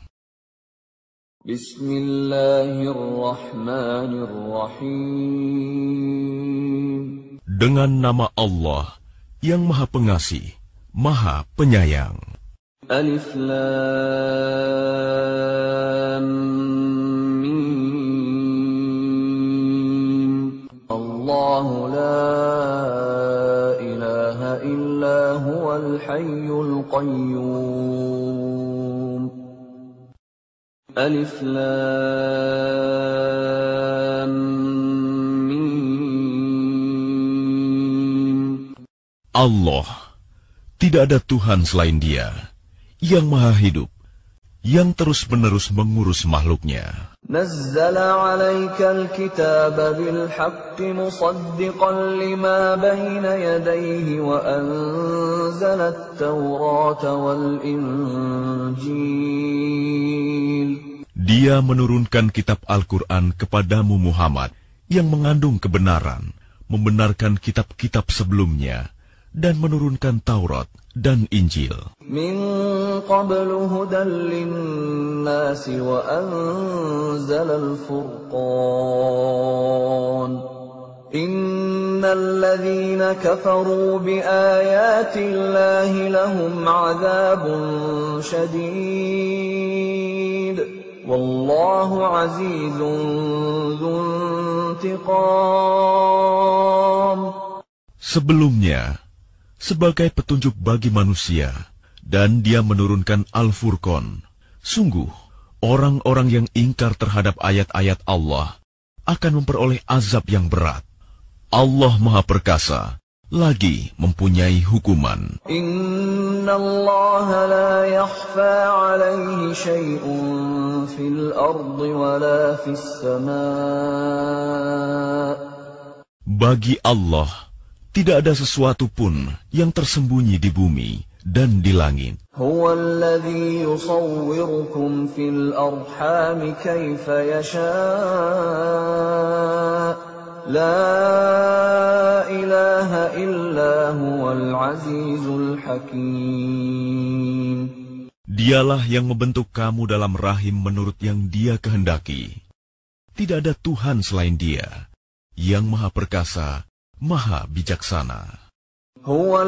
Bismillahirrahmanirrahim. Dengan nama Allah yang Maha Pengasih, Maha Penyayang. Alif Lam الله لا إله إلا هو الحي القيوم ألف لام ميم. Allah, tidak ada Tuhan selain Dia, yang Maha Hidup, yang terus-menerus mengurus makhluknya. نزل عليك الكتاب بالحق مصدقا لما بين يديه وأنزل التوراة والإنجيل. Dia menurunkan kitab Al-Quran kepadamu Muhammad yang mengandung kebenaran, membenarkan kitab-kitab sebelumnya, dan menurunkan Taurat dan Injil. Min qablu hudan linnasi wa anzalal furqan. Innal ladzina kafaru bi ayati Allahi lahum 'adzabun syadid wallahu azizun dzuntiqam. Sebelumnya, sebagai petunjuk bagi manusia, dan Dia menurunkan Al-Furqan. Sungguh, orang-orang yang ingkar terhadap ayat-ayat Allah akan memperoleh azab yang berat. Allah Maha Perkasa, lagi mempunyai hukuman. Inna Allah la yakhfa alaihi syai'un fil ardi wa la fis sama'. Bagi Allah, tidak ada sesuatu pun yang tersembunyi di bumi dan di langit. Huwa alladhi yusawwirukum fil arham kaifa yasha'. La ilaha illa huwal azizul hakim. Dialah yang membentuk kamu dalam rahim menurut yang Dia kehendaki. Tidak ada Tuhan selain Dia, yang Maha Perkasa, Maha Bijaksana. Huwa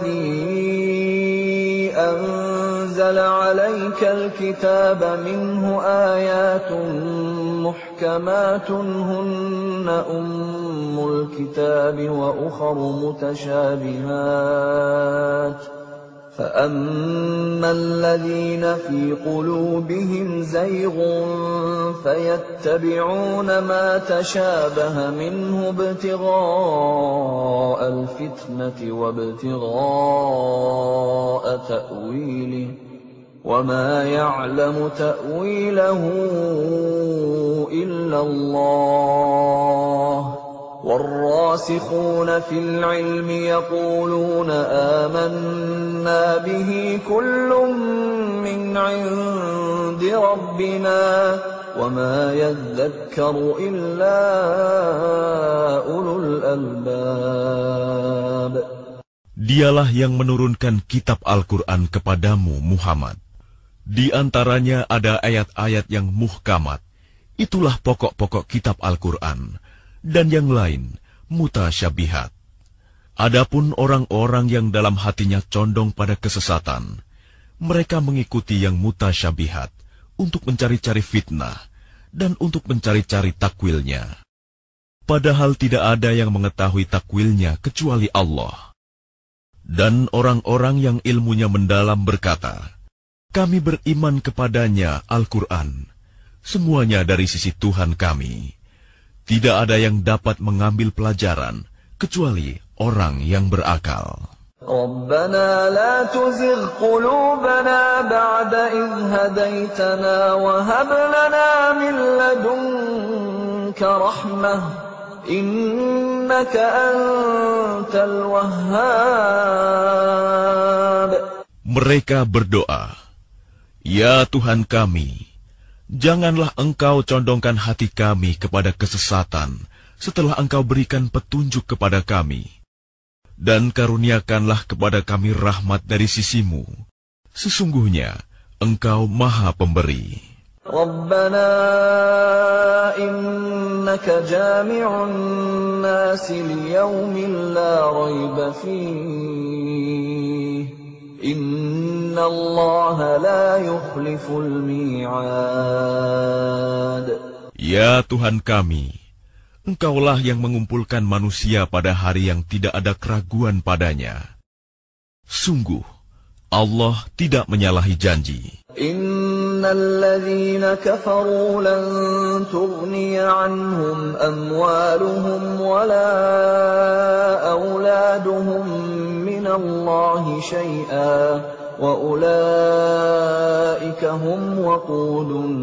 alladhi anzala 'alaikal kitaba minhu ayatun muhkamatun hunna ummul kitabi wa ukharu mutashabihat. فَأَمَّا الَّذِينَ فِي قُلُوبِهِمْ زَيْغٌ فَيَتَّبِعُونَ مَا تَشَابَهَ مِنْهُ ابْتِغَاءَ الْفِتْنَةِ وَابْتِغَاءَ تَأْوِيلِهِ وَمَا يَعْلَمُ تَأْوِيلَهُ إِلَّا اللَّهُ وَالرَّاسِخُونَ فِي الْعِلْمِ يَقُولُونَ آمَنَّا بِهِ كُلٌّ مِّنْ عِندِ رَبِّنَا وَمَا يَذَّكَّرُ إِلَّا أُولُو الْأَلْبَابِ. Dialah yang menurunkan kitab Al-Quran kepadamu, Muhammad. Di antaranya ada ayat-ayat yang muhkamat. Itulah pokok-pokok kitab Al-Quran. Dan yang lain mutasyabihat. Adapun orang-orang yang dalam hatinya condong pada kesesatan, mereka mengikuti yang mutasyabihat untuk mencari-cari fitnah dan untuk mencari-cari takwilnya. Padahal tidak ada yang mengetahui takwilnya kecuali Allah. Dan orang-orang yang ilmunya mendalam berkata, kami beriman kepadanya Al-Quran, semuanya dari sisi Tuhan kami. Tidak ada yang dapat mengambil pelajaran kecuali orang yang berakal. Rabbana la tuzigh qulubana ba'da idh hadaitana wa hab lana min ladunka rahmah innaka antal wahhab. Mereka berdoa, ya Tuhan kami, janganlah Engkau condongkan hati kami kepada kesesatan setelah Engkau berikan petunjuk kepada kami. Dan karuniakanlah kepada kami rahmat dari sisimu. Sesungguhnya Engkau Maha Pemberi. Rabbana innaka jami'un nasi liyawmin la rayba fihi. Inna Allah la yukhliful mi'ad. Ya Tuhan kami, Engkaulah yang mengumpulkan manusia pada hari yang tidak ada keraguan padanya. Sungguh, Allah tidak menyalahi janji. Innal ladzina kafaru lan tughniya 'anhum amwaluhum wala auladuhum minallahi syai'a wa ulaika hum waqudun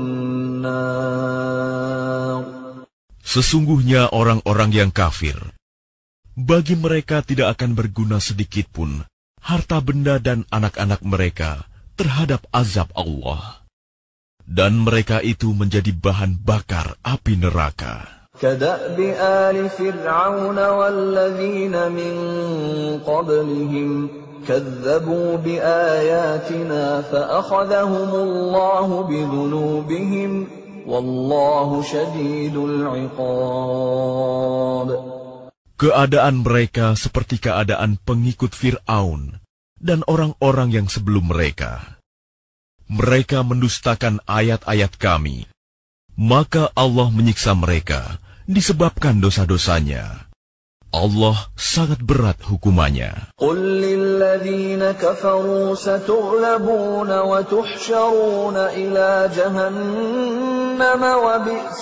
nar. Sesungguhnya orang-orang yang kafir, bagi mereka tidak akan berguna sedikitpun harta benda dan anak-anak mereka terhadap azab Allah. Dan mereka itu menjadi bahan bakar api neraka. Kada'bi ali fir'aun walladzina min qablihim kadzabu biayatina fa'akhadhahumullahu bidhunubihim wallahu syadidul 'iqab. Keadaan mereka seperti keadaan pengikut Fir'aun dan orang-orang yang sebelum mereka. Mereka mendustakan ayat-ayat Kami, maka Allah menyiksa mereka disebabkan dosa-dosanya. Allah sangat berat hukumannya. قل للذين كفروا ستغلبون وتحشرون إلى جهنم وبئس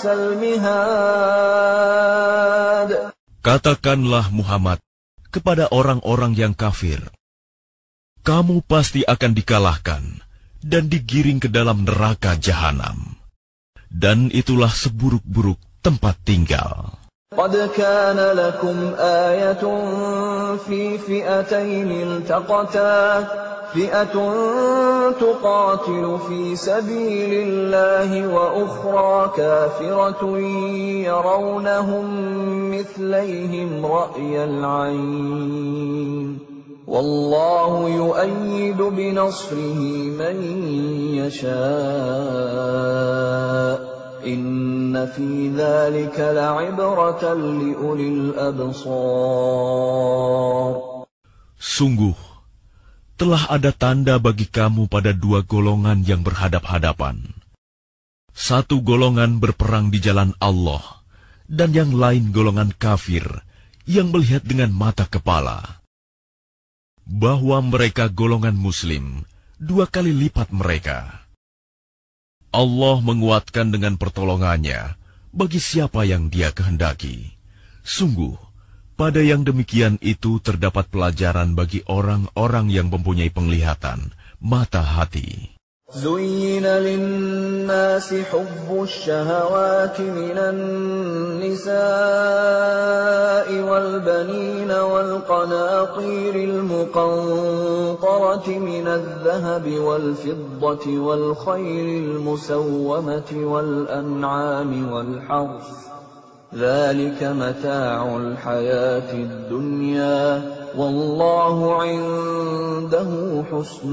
المهاد. Katakanlah Muhammad kepada orang-orang yang kafir, kamu pasti akan dikalahkan dan digiring ke dalam neraka jahanam. Dan itulah seburuk-buruk tempat tinggal. قد كان لكم آية في فئتين التقتا فئة تقاتل في سبيل الله وأخرى كافرة يرونهم مثليهم رأي العين والله يؤيد بنصره من يشاء إن في ذلك لعبرة لأولي الأبصار. Sungguh, telah ada tanda bagi kamu pada dua golongan yang berhadap-hadapan. Satu golongan berperang di jalan Allah, dan yang lain golongan kafir yang melihat dengan mata kepala. Bahwa mereka golongan muslim, dua kali lipat mereka. Allah menguatkan dengan pertolongannya bagi siapa yang Dia kehendaki. Sungguh, pada yang demikian itu terdapat pelajaran bagi orang-orang yang mempunyai penglihatan, mata hati. زين للناس حب الشهوات من النساء والبنين والقناطير المقنطرة من الذهب والفضة والخيل المسومة والأنعام والحرث ذلك متاع الحياة الدنيا والله عنده حسن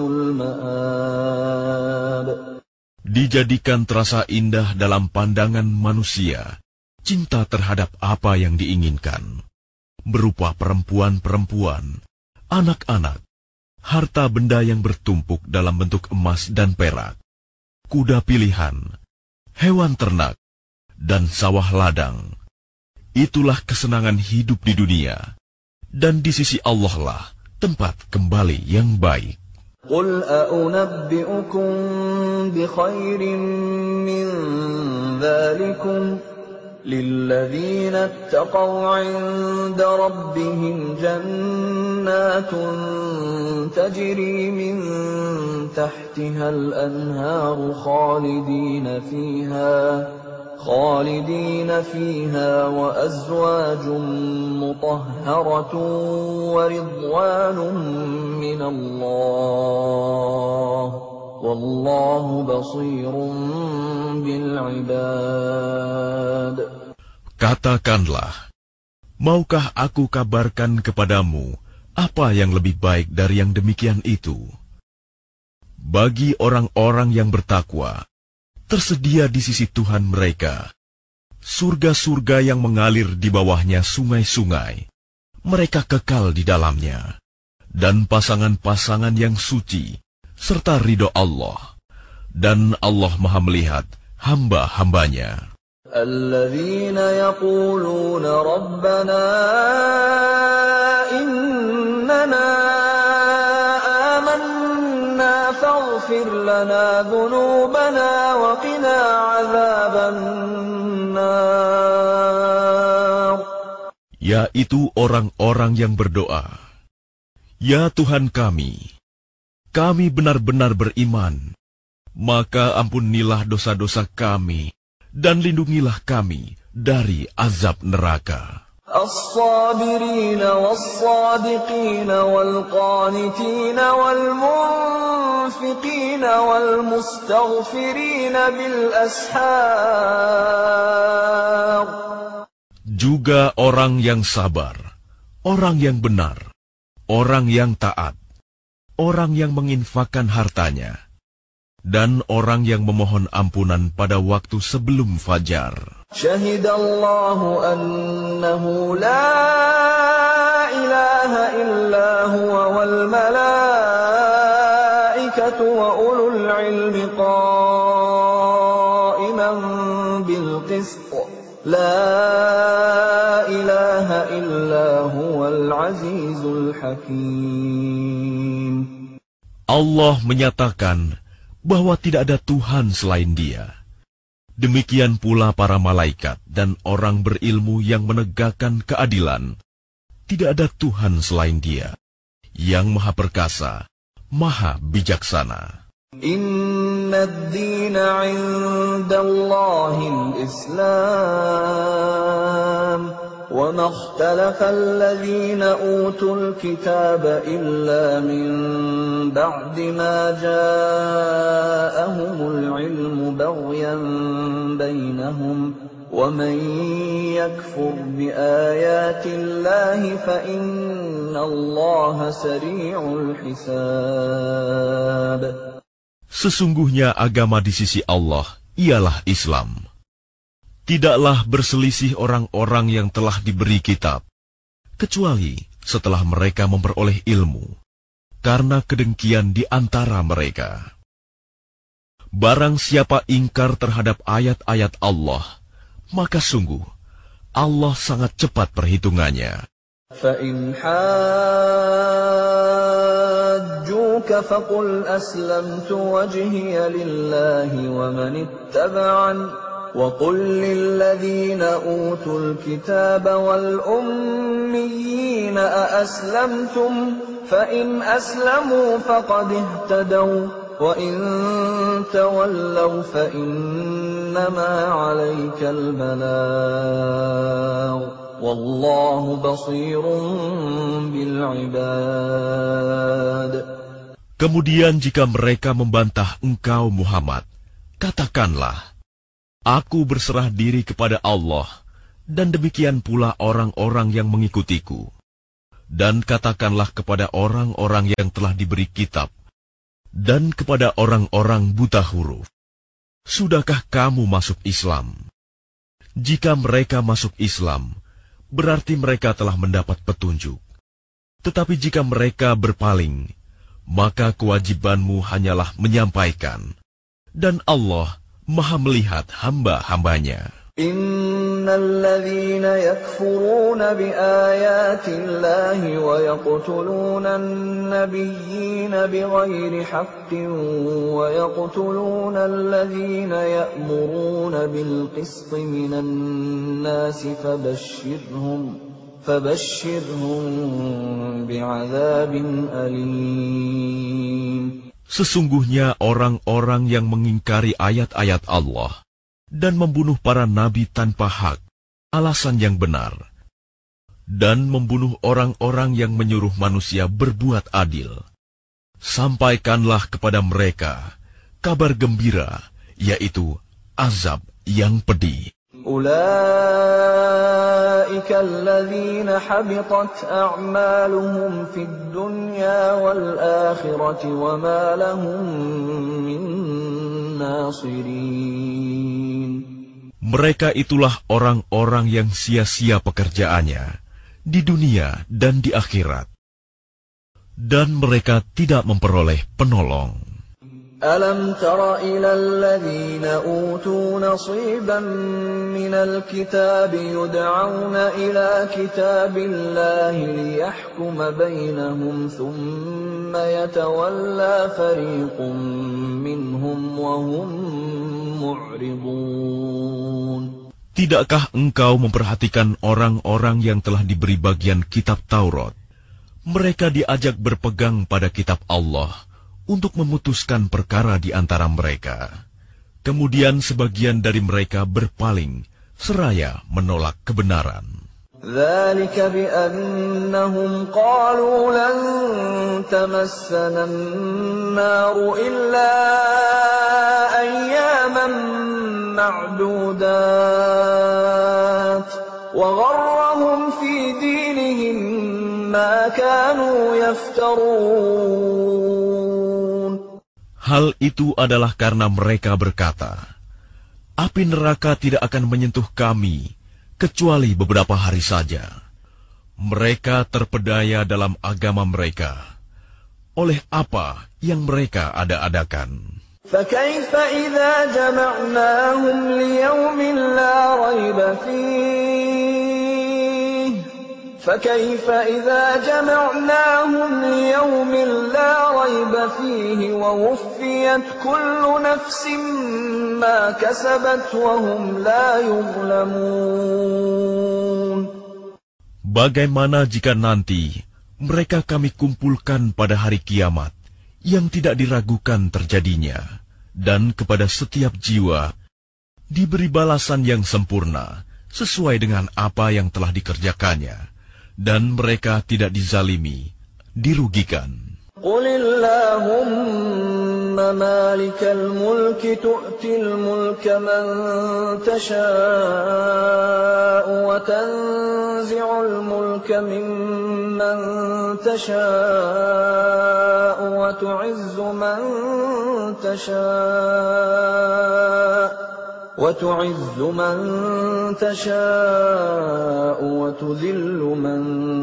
المآب. Dijadikan terasa indah dalam pandangan manusia cinta terhadap apa yang diinginkan, berupa perempuan-perempuan, anak-anak, harta benda yang bertumpuk dalam bentuk emas dan perak, kuda pilihan, hewan ternak, dan sawah ladang. Itulah kesenangan hidup di dunia, dan di sisi Allah lah tempat kembali yang baik. قل أأنبئكم بخير من ذلكم للذين اتقوا عند ربهم جنات تجري من تحتها الأنهار خالدين فيها خالدين فيها وأزواج مطهرة ورضوان من الله والله بصير بالعباد. Katakanlah, maukah aku kabarkan kepadamu apa yang lebih baik dari yang demikian itu? Bagi orang-orang yang bertakwa, tersedia di sisi Tuhan mereka surga-surga yang mengalir di bawahnya sungai-sungai. Mereka kekal di dalamnya, dan pasangan-pasangan yang suci serta ridho Allah, dan Allah Maha melihat hamba-hambanya. Alladzina yaquluna rabbana innana amanna faghfir lana dhunubana wa qina adzaban nar. Yaitu orang-orang yang berdoa, ya Tuhan kami, kami benar-benar beriman, maka ampunilah dosa-dosa kami dan lindungilah kami dari azab neraka. As-sabirina was-sadiqina wal-qanitina wal-munfiqina wal-mustaghfirina bil-ashar. Juga orang yang sabar, orang yang benar, orang yang taat, orang yang menginfakkan hartanya, dan orang yang memohon ampunan pada waktu sebelum fajar. Syahidallahu annahu la ilaha illa huwa wal malaikatu wa ulul ilmi القسط لا إله إلا هو العزيز الحكيم. Allah menyatakan bahwa tidak ada Tuhan selain Dia. Demikian pula para malaikat dan orang berilmu yang menegakkan keadilan. Tidak ada Tuhan selain Dia, yang Maha Perkasa, Maha Bijaksana. Inna ad-dina 'inda Allahil Islam. وَمَا اخْتَلَفَ الَّذِينَ أُوتُوا الْكِتَابَ إِلَّا مِنْ بَعْدِ مَا جَاءَهُمُ الْعِلْمُ بَغْيًا بَيْنَهُمْ وَمَنْ يَكْفُرْ بِآيَاتِ اللَّهِ فَإِنَّ اللَّهَ سَرِيعُ الْحِسَابِ. Sesungguhnya agama di sisi Allah ialah Islam. Tidaklah berselisih orang-orang yang telah diberi kitab, kecuali setelah mereka memperoleh ilmu, karena kedengkian di antara mereka. Barang siapa ingkar terhadap ayat-ayat Allah, maka sungguh Allah sangat cepat perhitungannya. فَإِنْ حَاجُّوكَ فَقُلْ أَسْلَمْتُ وَجْهِيَ لِلَّهِ وَمَنِ اتَّبَعَنِ وَقُلْ لِلَّذِينَ أُوتُوا الْكِتَابَ وَالْأُمِّيِّينَ أَأَسْلَمْتُمْ فَإِنْ أَسْلَمُوا فَقَدِ اهْتَدَوْا وَإِنْ تَوَلَّوْا فَإِنَّمَا عَلَيْكَ الْبَلَاغُ وَاللَّهُ بَصِيرٌ بِالْعِبَادِ. Kemudian jika mereka membantah engkau Muhammad, katakanlah, Aku berserah diri kepada Allah, dan demikian pula orang-orang yang mengikutiku. Dan katakanlah kepada orang-orang yang telah diberi kitab, dan kepada orang-orang buta huruf, sudahkah kamu masuk Islam? Jika mereka masuk Islam, berarti mereka telah mendapat petunjuk. Tetapi jika mereka berpaling, maka kewajibanmu hanyalah menyampaikan, dan Allah Maha melihat hamba-hambanya. Innal ladzina yakfuruna bi ayatillahi wa yaqtuluna an-nabiyyina bighairi haqqin wa yaqtuluna alladzina ya'muruna bil qisti minan nasi fabashshirhum fabashshirhum bi'adzabin alim. Sesungguhnya orang-orang yang mengingkari ayat-ayat Allah dan membunuh para nabi tanpa hak, alasan yang benar, dan membunuh orang-orang yang menyuruh manusia berbuat adil, sampaikanlah kepada mereka kabar gembira, yaitu azab yang pedih. أولئك الذين حبطت أعمالهم في الدنيا والآخرة وما لهم من ناصرين. Mereka itulah orang-orang yang sia-sia pekerjaannya di dunia dan di akhirat, dan mereka tidak memperoleh penolong. ألم تر إلى الذين أوتوا نصيبا من الكتاب يدعون إلى كتاب الله ليحكم بينهم ثم يتولى فريق منهم وهم معرضون. Tidakkah engkau memperhatikan orang-orang yang telah diberi bagian kitab Taurat? Mereka diajak berpegang pada kitab Allah untuk memutuskan perkara di antara mereka. Kemudian sebagian dari mereka berpaling, seraya menolak kebenaran. ذَلِكَ بِأَنَّهُمْ قَالُوا لَن تَمَسَّنَا النَّارُ إِلَّا أَيَّامًا مَّعْدُودَاتٍ وَغَرَّهُمْ فِي دِينِهِم مَّا كَانُوا يَفْتَرُونَ. Hal itu adalah karena mereka berkata, api neraka tidak akan menyentuh kami, kecuali beberapa hari saja. Mereka terpedaya dalam agama mereka, oleh apa yang mereka ada-adakan. فكيف إذا جمعناهم ليوم لا ريب فيه فكيف إذا جمعناهم ليوم لا ريب فيه ووفيت كل نفس ما كسبت وهم لا يظلمون. Bagaimana jika nanti mereka kami kumpulkan pada hari kiamat yang tidak diragukan terjadinya, dan kepada setiap jiwa diberi balasan yang sempurna sesuai dengan apa yang telah dikerjakannya, dan mereka tidak dizalimi, dirugikan. قل اللهم مالك الملك تؤتي الملك من تشاء وتنزع الملك ممن تشاء وتعز من تشاء وتعز من تشاء وتذل من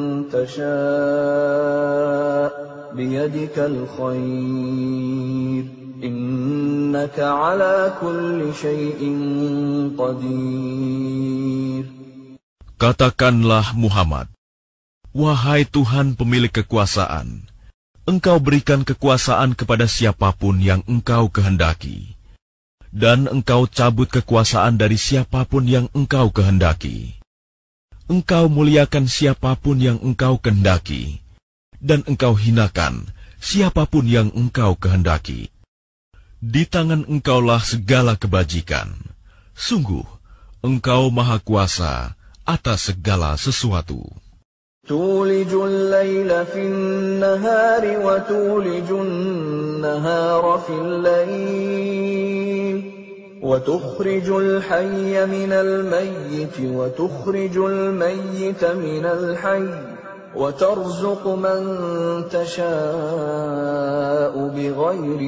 تشاء بيدك الخير إنك على كل شيء قدير. Katakanlah Muhammad, wahai Tuhan pemilik kekuasaan, Engkau berikan kekuasaan kepada siapapun yang Engkau kehendaki, dan Engkau cabut kekuasaan dari siapapun yang Engkau kehendaki. Engkau muliakan siapapun yang Engkau kehendaki, dan Engkau hinakan siapapun yang Engkau kehendaki. Di tangan Engkaulah segala kebajikan. Sungguh, Engkau Maha Kuasa atas segala sesuatu. تولج الليل في النهار وتولج النهار في الليل وتخرج الحي من الميت وتخرج الميت من الحي وترزق من تشاء بغير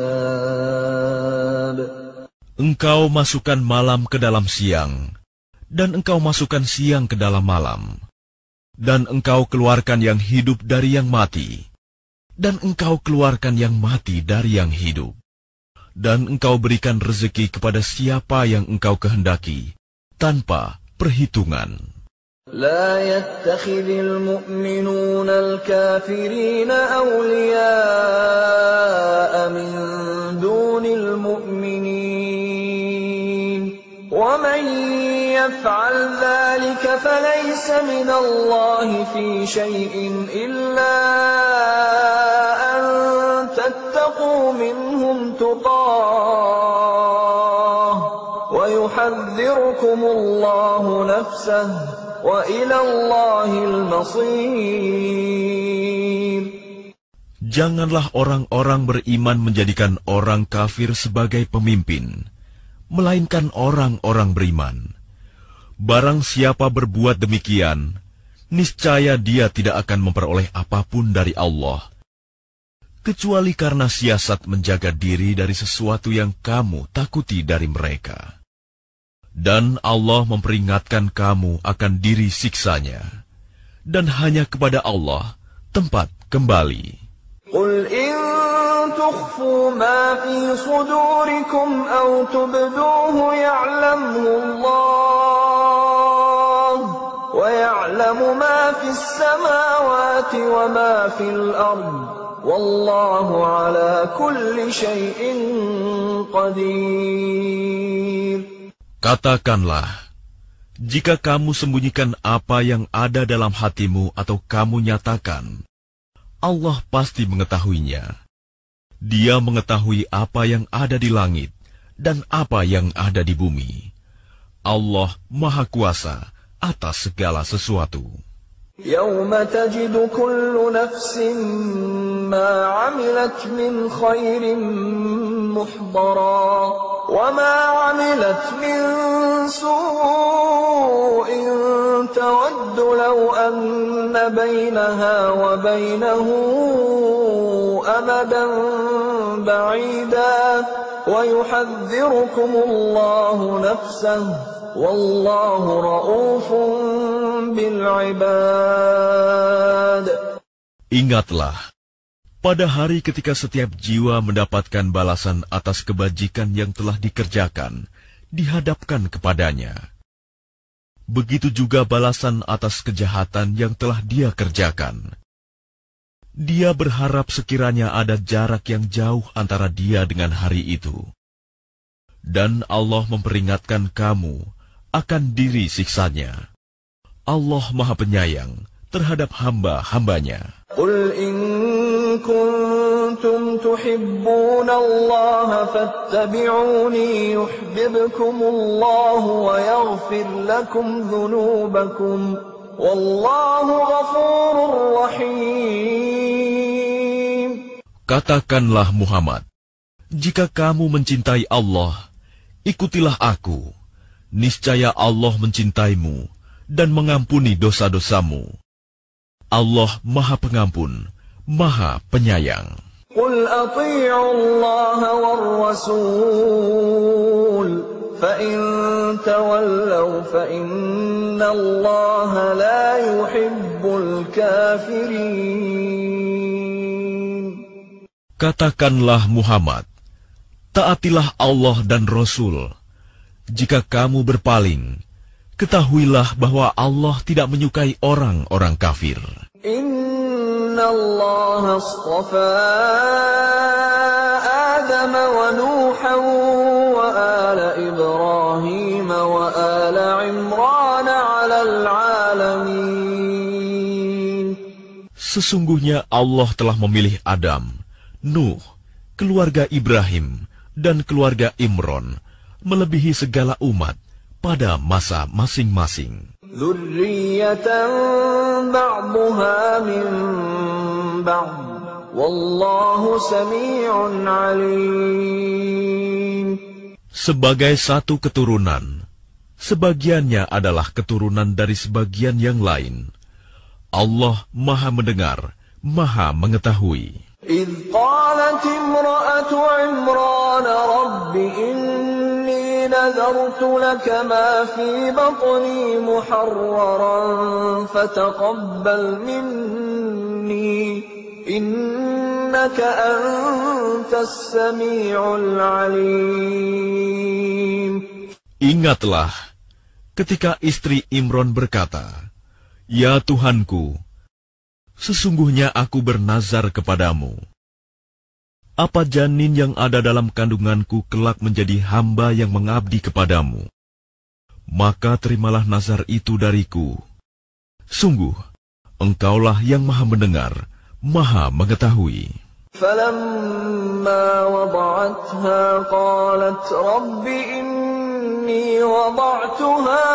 حساب. Engkau masukkan malam ke dalam siang, dan Engkau masukkan siang ke dalam malam, dan Engkau keluarkan yang hidup dari yang mati, dan Engkau keluarkan yang mati dari yang hidup, dan Engkau berikan rezeki kepada siapa yang Engkau kehendaki, tanpa perhitungan. لا يتخذ المؤمنون الكافرين أولياء من دون المؤمنين ومن يفعل ذلك فليس من الله في شيء إلا أن تتقوا منهم تقاه ويحذركم الله نفسه وإلى الله المصير. Janganlah orang-orang beriman menjadikan orang kafir sebagai pemimpin, melainkan orang-orang beriman. Barang siapa berbuat demikian, niscaya dia tidak akan memperoleh apapun dari Allah, kecuali karena siasat menjaga diri dari sesuatu yang kamu takuti dari mereka. Dan Allah memperingatkan kamu akan diri siksanya, dan hanya kepada Allah tempat kembali. قل إن تخفوا ما في صدوركم أو تبدوه يعلمه الله ويعلم ما في السماوات وما في الأرض والله على كل شيء قدير. Katakanlah, jika kamu sembunyikan apa yang ada dalam hatimu atau kamu nyatakan, Allah pasti mengetahuinya. Dia mengetahui apa yang ada di langit dan apa yang ada di bumi. Allah Maha Kuasa atas segala sesuatu. يوم تجد كل نفس ما عملت من خير محضرا وما عملت من سوء تود لو أن بينها وبينه أمدا بعيدا ويحذركم الله نفسه والله رؤوف بالعباد. Ingatlah, Pada hari ketika setiap jiwa mendapatkan balasan atas kebajikan yang telah dikerjakan, dihadapkan kepadanya. Begitu juga balasan atas kejahatan yang telah dia kerjakan. Dia berharap sekiranya ada jarak yang jauh antara dia dengan hari itu. Dan Allah memperingatkan kamu akan diri siksanya. Allah Maha Penyayang terhadap hamba-hambanya. Qul in kuntum tuhibbuna Allah fattabi'uni yuhibbukumullah wa yaghfir lakum dhunubakum wallahu ghafurur rahim. Katakanlah Muhammad, jika kamu mencintai Allah, ikutilah aku. Niscaya Allah mencintaimu dan mengampuni dosa-dosamu. Allah Maha Pengampun, Maha Penyayang. Qul ati'u Allah war Rasul, fa in tawallaw fa inna Allah la yuhibbul kafirin. Katakanlah Muhammad, taatilah Allah dan Rasul. Jika kamu berpaling, ketahuilah bahwa Allah tidak menyukai orang-orang kafir. Inna Allah astafa Adam wa Nuhan wa ala Ibrahim wa ala Imran ala alamin. Sesungguhnya Allah telah memilih Adam, Nuh, keluarga Ibrahim, dan keluarga Imron, melebihi segala umat pada masa masing-masing. Dzurriyyatan ba'daha min ba'd, wallahu sami'un 'alim. Sebagai satu keturunan, sebagiannya adalah keturunan dari sebagian yang lain. Allah Maha Mendengar, Maha Mengetahui. إذ قالت امرأة عمران رب إني نذرت لك ما في بطني محررا فتقبل مني إنك أنت السميع العليم. Ingatlah ketika istri Imron berkata, Ya Tuhanku, sesungguhnya aku bernazar kepadamu. Apa janin yang ada dalam kandunganku kelak menjadi hamba yang mengabdi kepadamu? Maka terimalah nazar itu dariku. Sungguh, Engkaulah yang Maha Mendengar, Maha Mengetahui. فَلَمَّا وَضَعَتْهَا قَالَتْ رَبِّ إِنِّي وَضَعْتُهَا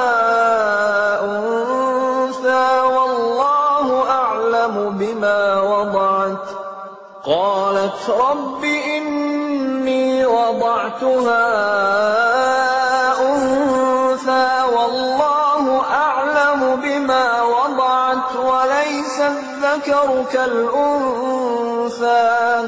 أُنثَىٰ وَاللَّهُ أَعْلَمُ بِمَا وَضَعَتْ قَالَتْ رَبِّ إِنِّي وَضَعْتُهَا أُنثَىٰ وَاللَّهُ أَعْلَمُ بِمَا وَضَعَتْ وَلَيْسَ الذَّكَرُ كَالْأُنثَىٰ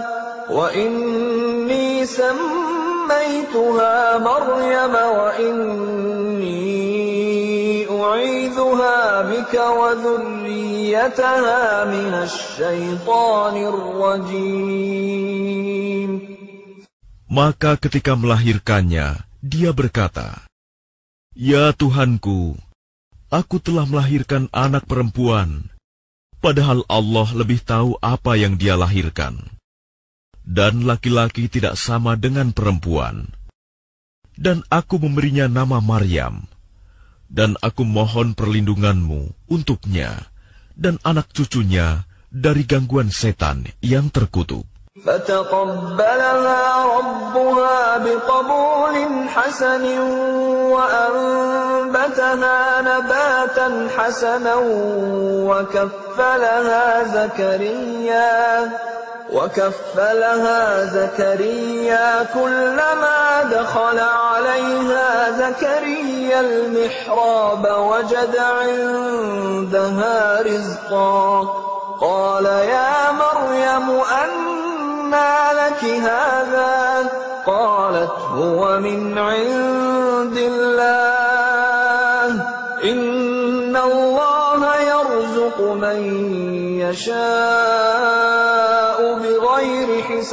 وَإِنِّي سَمَّيْتُهَا مَرْيَمَ وَإِنِّي أُعِيذُهَا بِكَ وَذُرِّيَّتَهَا مِنَ الشَّيْطَانِ الرَّجِيمِ. Maka ketika melahirkannya, dia berkata, Ya Tuhanku, aku telah melahirkan anak perempuan, padahal Allah lebih tahu apa yang dia lahirkan. Dan laki-laki tidak sama dengan perempuan. Dan aku memberinya nama Maryam. Dan aku mohon perlindunganmu untuknya dan anak cucunya dari gangguan setan yang terkutuk. فَتَقَبَّلَهَا رَبُّهَا بِقَبُولٍ حَسَنٍ وَأَنبَتَهَا نَبَاتًا حَسَنًا وَكَفَّلَهَا زَكَرِيَّا وَكَفَّلَهَا زَكَرِيَّا كُلَّمَا دَخَلَ عَلَيْهَا زَكَرِيَّا الْمِحْرَابَ وَجَدَ عِندَهَا رِزْقًا قَالَ يَا مَرْيَمُ أَنَّىٰ لَكِ هَٰذَا قَالَتْ هُوَ مِنْ عِندِ اللَّهِ إِنَّ اللَّهَ يَرْزُقُ مَن يَشَاءُ بغير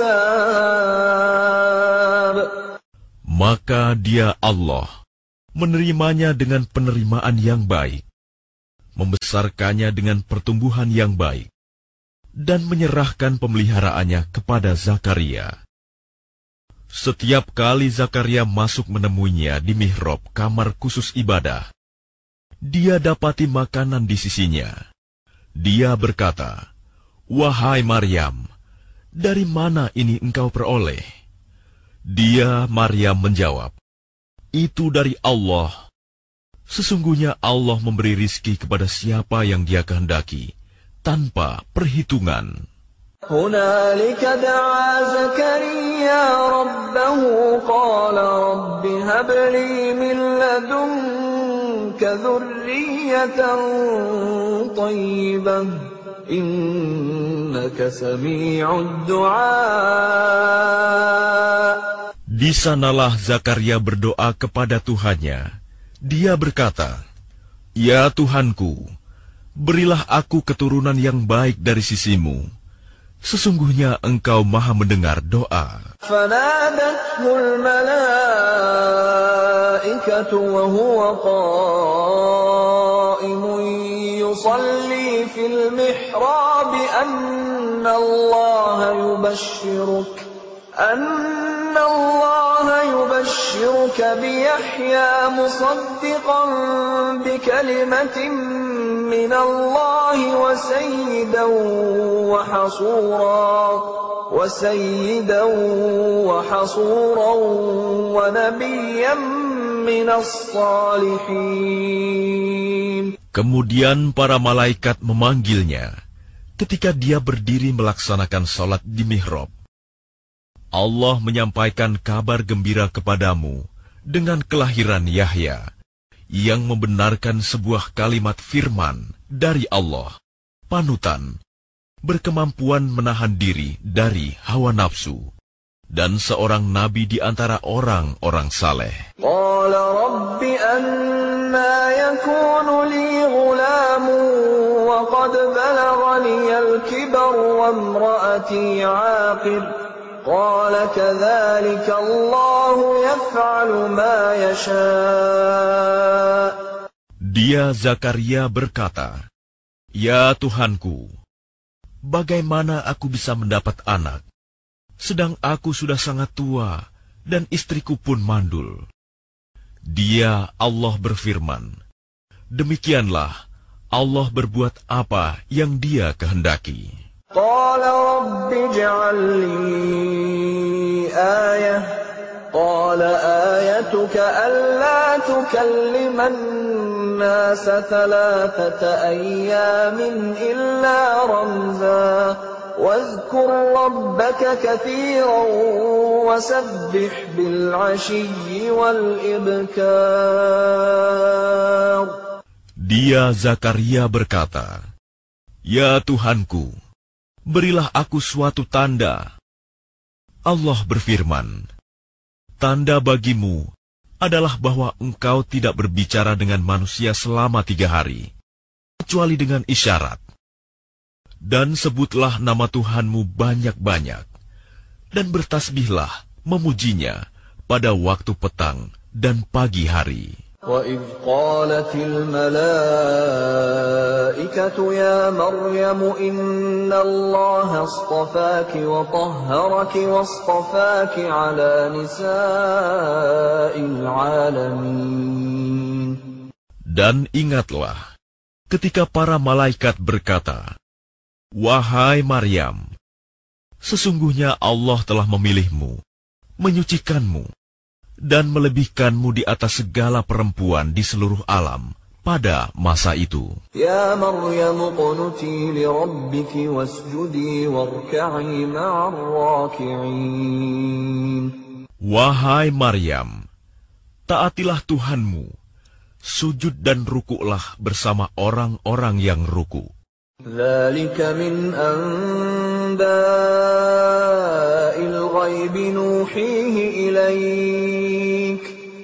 حساب. Maka dia Allah menerimanya dengan penerimaan yang baik, membesarkannya dengan pertumbuhan yang baik, dan menyerahkan pemeliharaannya kepada Zakaria. Setiap kali Zakaria masuk menemuinya di mihrab kamar khusus ibadah, dia dapati makanan di sisinya. Dia berkata, "Wahai Maryam, dari mana ini engkau peroleh?" Dia, Maryam, menjawab, "Itu dari Allah. Sesungguhnya Allah memberi rizki kepada siapa yang Dia kehendaki, tanpa perhitungan." هنالك دعا زكريا ربه قال رب هب لي من لدنك ذرية طيبة إنك سميع الدعاء. Di sanalah Zakaria berdoa kepada Tuhannya. Dia berkata, "Ya Tuhanku, berilah aku keturunan yang baik dari sisimu. Sesungguhnya Engkau Maha mendengar doa." فنادته الملائكة وهو قائم يصلي في المحراب أن الله يبشرك أن الله يبشرك بيحيى مصدقا بكلمة من الله وسيدا وحصورا وسيدا وحصورا ونبيا من الصالحين. Kemudian para malaikat memanggilnya ketika dia berdiri melaksanakan salat di mihrab. Allah menyampaikan kabar gembira kepadamu dengan kelahiran Yahya, yang membenarkan sebuah kalimat firman dari Allah, panutan, berkemampuan menahan diri dari hawa nafsu, dan seorang nabi di antara orang-orang saleh. قال رب أنى يكون لي غلام وقد بلغني الكبر وامرأتي عاقر قال كذلك الله يفعل ما يشاء. Dia Zakaria berkata, "Ya Tuhanku, bagaimana aku bisa mendapat anak, sedang aku sudah sangat tua dan istriku pun mandul?" Dia, Allah, berfirman, "Demikianlah Allah berbuat apa yang Dia kehendaki." قال رب اجعل لي آية قال آيتك ألا تكلم الناس ثلاثة أيام إلا رمزا واذكر ربك كثيرا وسبح بالعشي والإبكار. Dia Zakaria berkata, "Ya Tuhanku, berilah aku suatu tanda." Allah berfirman, "Tanda bagimu adalah bahwa engkau tidak berbicara dengan manusia selama tiga hari, kecuali dengan isyarat. Dan sebutlah nama Tuhanmu banyak-banyak, dan bertasbihlah memujinya pada waktu petang dan pagi hari." وَإِذْ قَالَتِ الْمَلَائِكَةُ يَا مَرْيَمُ إِنَّ اللَّهَ اصْطَفَاكِ وَطَهَّرَكِ وَاصْطَفَاكِ عَلَى نِسَاءِ الْعَالَمِينَ. Dan ingatlah ketika para malaikat berkata, "Wahai Maryam, sesungguhnya Allah telah memilihmu, menyucikanmu, dan melebihkanmu di atas segala perempuan di seluruh alam pada masa itu." Ya Maryam qunuti li rabbiki wasjudi warka'i ma'ar raki'in. Wahai Maryam, taatilah Tuhanmu, sujud dan rukuklah bersama orang-orang yang ruku. Dzalika min anba'il ghaibi nuhihi ilaik.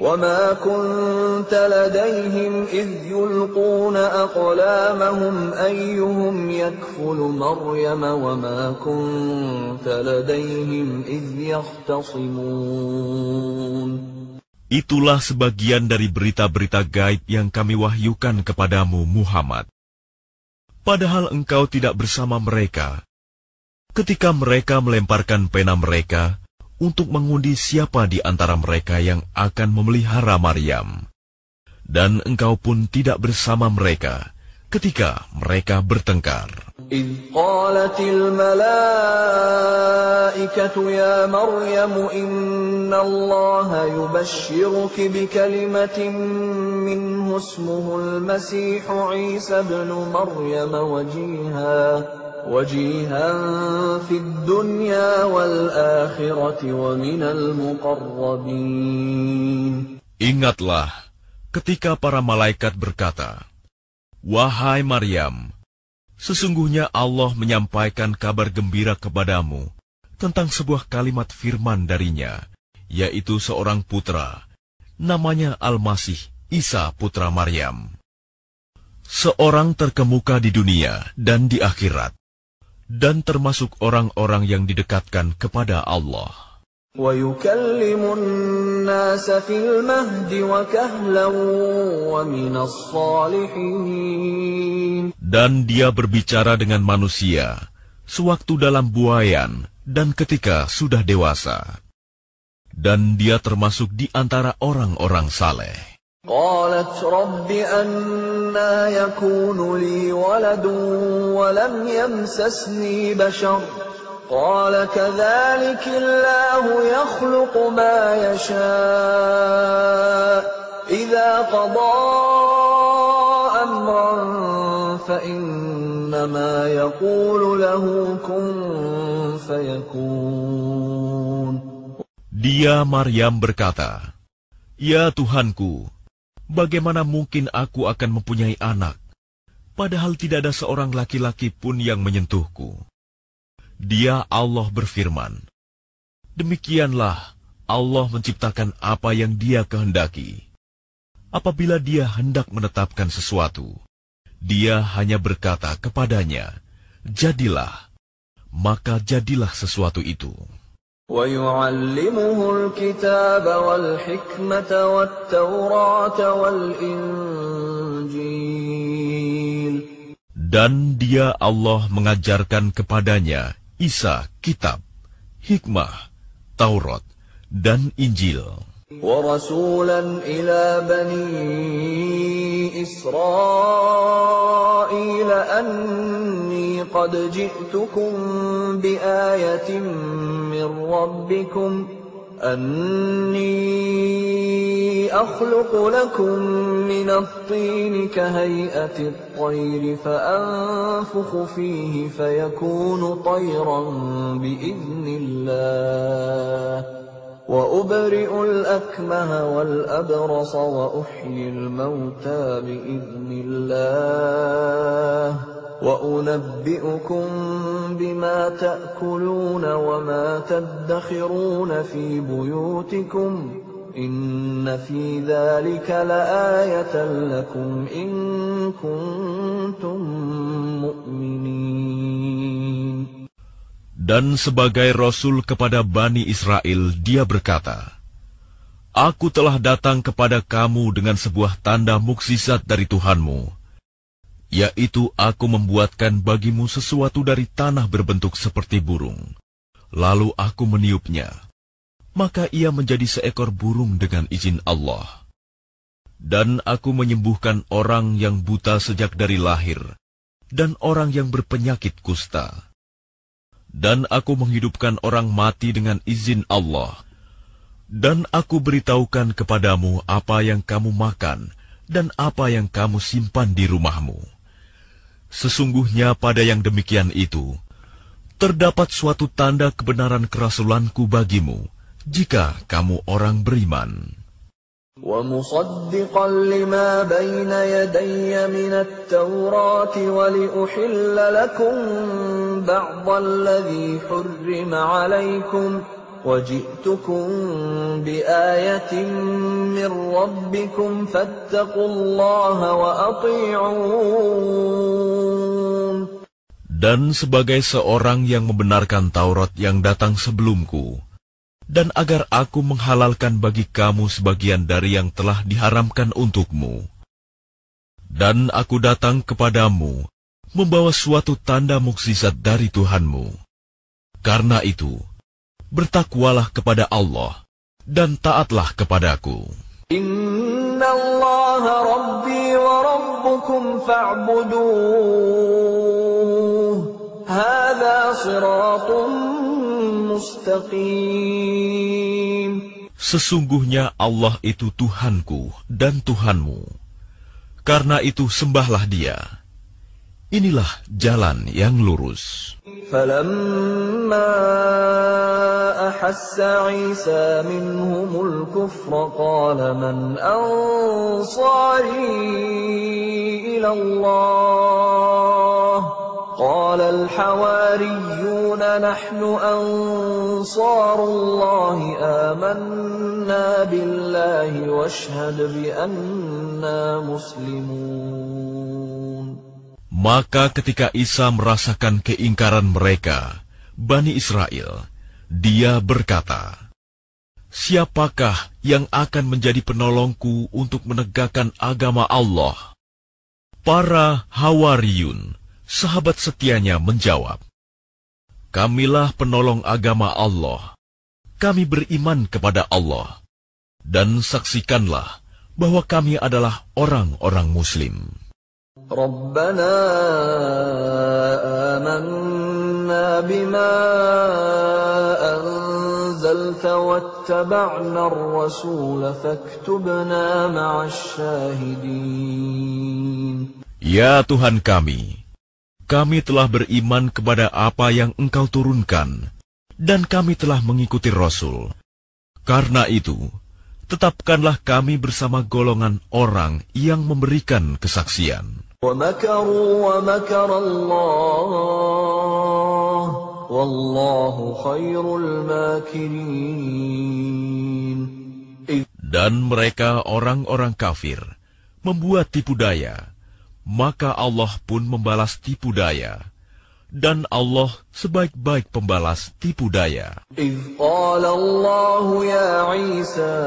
وَمَا كُنْتَ لَدَيْهِمْ إِذْ يُلْقُونَ أَقْلَامَهُمْ أَيُّهُمْ يَكْفُلُ مَرْيَمَ وَمَا كُنْتَ لَدَيْهِمْ إِذْ يَخْتَصِمُونَ. Itulah sebagian dari berita-berita gaib yang kami wahyukan kepadamu, Muhammad. Padahal engkau tidak bersama mereka ketika mereka melemparkan pena mereka untuk mengundi siapa di antara mereka yang akan memelihara Maryam. Dan engkau pun tidak bersama mereka ketika mereka bertengkar. إِذْ قَالَتِ الْمَلَائِكَةُ يَا مَرْيَمُ إِنَّ اللَّهَ يُبَشِّرُكِ بِكَلِمَةٍ مِّنْهُ اسْمُهُ الْمَسِيحُ عِيسَى ابْنُ مَرْيَمَ وَجِيهًا وَجِيهًا فِي الدُّنْيَا وَالْآخِرَةِ وَمِنَ الْمُقَرَّبِينَ. Ingatlah ketika para malaikat berkata, "Wahai Maryam, sesungguhnya Allah menyampaikan kabar gembira kepadamu tentang sebuah kalimat firman darinya, yaitu seorang putra, namanya Al-Masih, Isa putra Maryam. Seorang terkemuka di dunia dan di akhirat, dan termasuk orang-orang yang didekatkan kepada Allah. وَيُكَلِّمُ النَّاسَ فِي الْمَهْدِ وَكَهْلًا وَمِنَ الصَّالِحِينَ. Dan dia berbicara dengan manusia sewaktu dalam buayan dan ketika sudah dewasa. Dan dia termasuk di antara orang-orang saleh. قالت رب أنى يكون لي ولد ولم يمسسني بشر قال كذلك الله يخلق ما يشاء إذا قضى أمرا فإنما يقول له كن فيكون. Dia Maryam berkata, "Ya Tuhanku, bagaimana mungkin aku akan mempunyai anak, padahal tidak ada seorang laki-laki pun yang menyentuhku?" Dia Allah berfirman, "Demikianlah Allah menciptakan apa yang Dia kehendaki. Apabila Dia hendak menetapkan sesuatu, Dia hanya berkata kepadanya, 'Jadilah,' maka jadilah sesuatu itu." وَيُعَلِّمُهُ الْكِتَابَ وَالْحِكْمَةَ وَالتَّوْرَاةَ وَالْإِنْجِيلَ. Dan Dia Allah mengajarkan kepadanya Isa kitab, hikmah, Taurat, dan Injil. وَرَسُولًا إِلَى بَنِي إِسْرَائِيلَ أَنِّي قَدْ جِئْتُكُمْ بِآيَةٍ مِّن رَّبِّكُمْ أَنِّي أَخْلُقُ لَكُم مِّنَ الطِّينِ كَهَيْئَةِ الطَّيْرِ فَأَنفُخُ فِيهِ فَيَكُونُ طَيْرًا بِإِذْنِ اللَّهِ وَأُبْرِئُ الْأَكْمَهَ وَالْأَبْرَصَ وَأُحْيِي الْمَوْتَى بِإِذْنِ اللَّهِ وَأُنَبِّئُكُم بِمَا تَأْكُلُونَ وَمَا تَدَّخِرُونَ فِي بُيُوتِكُمْ إِنَّ فِي ذَلِكَ لَآيَةً لَكُمْ إِن كُنتُم مُّؤْمِنِينَ. Dan sebagai Rasul kepada Bani Israel, dia berkata, "Aku telah datang kepada kamu dengan sebuah tanda mukjizat dari Tuhanmu, yaitu aku membuatkan bagimu sesuatu dari tanah berbentuk seperti burung. Lalu aku meniupnya, maka ia menjadi seekor burung dengan izin Allah. Dan aku menyembuhkan orang yang buta sejak dari lahir, dan orang yang berpenyakit kusta. Dan aku menghidupkan orang mati dengan izin Allah. Dan aku beritahukan kepadamu apa yang kamu makan dan apa yang kamu simpan di rumahmu. Sesungguhnya pada yang demikian itu, terdapat suatu tanda kebenaran kerasulanku bagimu, jika kamu orang beriman." وَمُصَدِّقًا لِمَا بَيْنَ يَدَيَّ مِنَ التَّوْرَاةِ وَلِأُحِلَّ لَكُم بَعْضَ الَّذِي حُرِّمَ عَلَيْكُمْ وَجِئْتُكُمْ بِآيَةٍ مِّن رَّبِّكُمْ فَاتَّقُوا اللَّهَ وَأَطِيعُونِ. Dan sebagai seorang yang membenarkan Taurat yang datang sebelumku, dan agar aku menghalalkan bagi kamu sebagian dari yang telah diharamkan untukmu. Dan aku datang kepadamu, membawa suatu tanda mukjizat dari Tuhanmu. Karena itu, bertakwalah kepada Allah, dan taatlah kepadaku. Inna Allah Rabbi wa Rabbukum fa'buduh. Hadha siratun mustaqim. Sesungguhnya Allah itu Tuhanku dan Tuhanmu. Karena itu sembahlah Dia. Inilah jalan yang lurus. فَلَمَّا أَحَسَّ عِيسَى مِنْهُمُ الْكُفْرَ قَالَ مَنْ أَنصَارِي إِلَى اللَّهِ قَالَ الْحَوَارِيُّونَ نَحْنُ أَنصَارُ اللَّهِ آمَنَّا بِاللَّهِ وَاشْهَدْ بِأَنَّا مُسْلِمُونَ. Maka ketika Isa merasakan keingkaran mereka, Bani Israel, dia berkata, "Siapakah yang akan menjadi penolongku untuk menegakkan agama Allah?" Para Hawariyun, sahabat setianya, menjawab, "Kamilah penolong agama Allah. Kami beriman kepada Allah. Dan saksikanlah bahwa kami adalah orang-orang Muslim." Rabbana amanna bima anzalta wattaba'na ar-rasul faktubna ma'asy syahidin. Ya Tuhan kami, kami telah beriman kepada apa yang Engkau turunkan, dan kami telah mengikuti Rasul. Karena itu, tetapkanlah kami bersama golongan orang yang memberikan kesaksian. وَمَكَرُوا وَمَكَرَ اللَّهُ وَاللَّهُ خَيْرُ الْمَاكِرِينَ. Dan mereka orang-orang kafir membuat tipu daya, maka Allah pun membalas tipu daya. Dan Allah sebaik-baik pembalas tipu daya. إِذْ قَالَ اللَّهُ يَا عِيسَى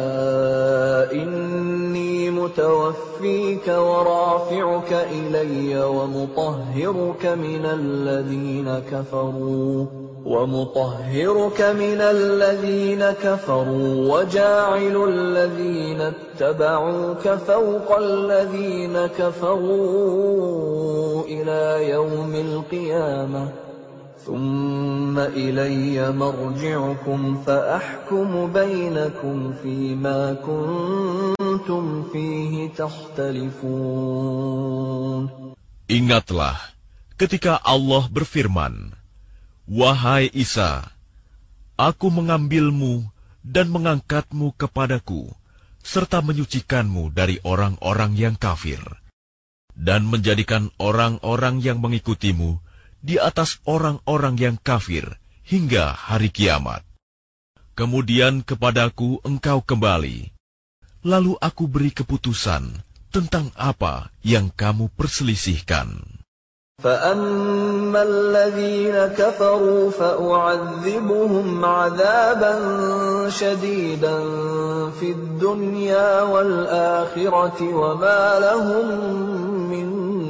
إِنِّي مُتَوَفِّيكَ وَرَافِعُكَ إِلَيَّ وَمُطَهِّرُكَ مِنَ الَّذِينَ كَفَرُوا وَمُطَهِّرُكَ مِنَ الَّذِينَ كَفَرُوا وَجَاعِلُ الَّذِينَ اتَّبَعُوكَ فَوْقَ الَّذِينَ كَفَرُوا إِلَى يَوْمِ الْقِيَامَةِ ثُمَّ إِلَيَّ مَرْجِعُكُمْ فَأَحْكُمُ بَيْنَكُمْ فِيمَا كُنتُمْ فِيهِ تَخْتَلِفُونَ. Ingatlah ketika Allah berfirman, "Wahai Isa, Aku mengambilmu dan mengangkatmu kepadaku, serta menyucikanmu dari orang-orang yang kafir, dan menjadikan orang-orang yang mengikutimu di atas orang-orang yang kafir hingga hari kiamat. Kemudian kepadaku engkau kembali, lalu aku beri keputusan tentang apa yang kamu perselisihkan." فَأَمَّا الَّذِينَ كَفَرُوا فَأُعَذِّبُهُمْ عَذَابًا شَدِيدًا فِي الدُّنْيَا وَالْآخِرَةِ وَمَا لَهُم مِّن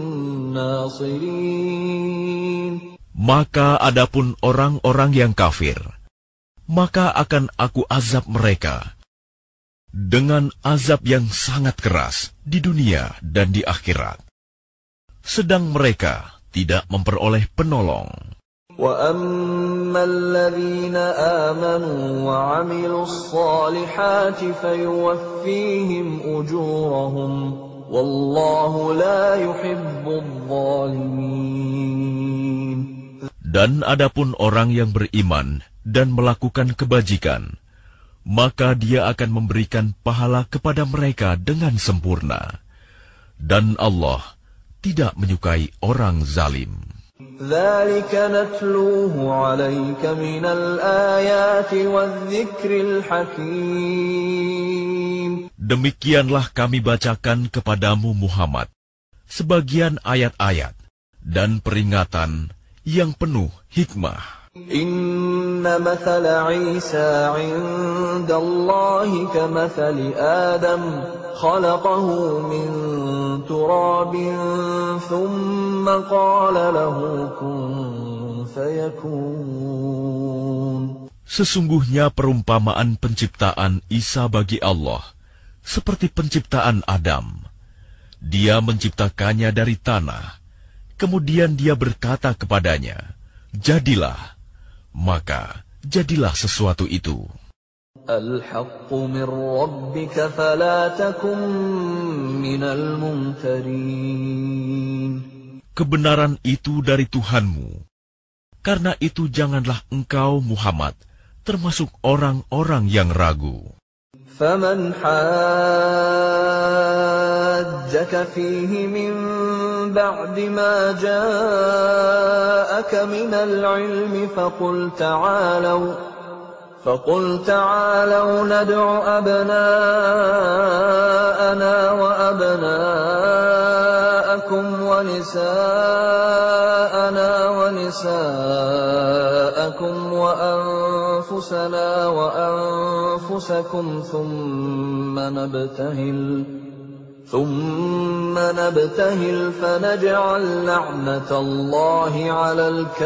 نَّاصِرِينَ. Maka adapun orang-orang yang kafir, maka akan aku azab mereka dengan azab yang sangat keras di dunia dan di akhirat. Sedang mereka tidak memperoleh penolong. وَأَمَّا الَّذِينَ آمَنُوا وَعَمِلُوا الصَّالِحَاتِ فَيُوَفِّيهِمْ أُجُورَهُمْ وَاللَّهُ لَا يُحِبُّ الظَّالِمِينَ. Dan adapun orang yang beriman dan melakukan kebajikan, maka Dia akan memberikan pahala kepada mereka dengan sempurna. Dan Allah tidak menyukai orang zalim. ذلك نتلوه عليك من الآيات والذكر الحكيم. Demikianlah kami bacakan kepadamu Muhammad sebagian ayat-ayat dan peringatan yang penuh hikmah. Inna mathala Isa 'inda Allahi kamathali Adam khalaqahu min turabin thumma qala lahu kun fayakun. Sesungguhnya perumpamaan penciptaan Isa bagi Allah seperti penciptaan Adam. Dia menciptakannya dari tanah, kemudian dia berkata kepadanya, jadilah, maka jadilah sesuatu itu. Al-haqqu min rabbika fala takum minal mumtarin. Kebenaran itu dari Tuhanmu. Karena itu janganlah engkau Muhammad termasuk orang-orang yang ragu. فَمَنْ حَاجَّكَ فِيهِ مِنْ بَعْدِ مَا جَاءَكَ مِنَ الْعِلْمِ فَقُلْ تَعَالَوْا فَقُلْ تَعَالَوْا نَدْعُ أَبْنَاءَنَا وَأَبْنَاءَكُمْ وَنِسَاءَنَا وَنِسَاءَكُمْ وَأَنفُسَنَا وَأَنفُسَكُمْ ثُمَّ نَبْتَهِلْ ثُمَّ نَبْتَهِلْ فَنَجْعَلْ لَعْنَةَ اللَّهِ عَلَى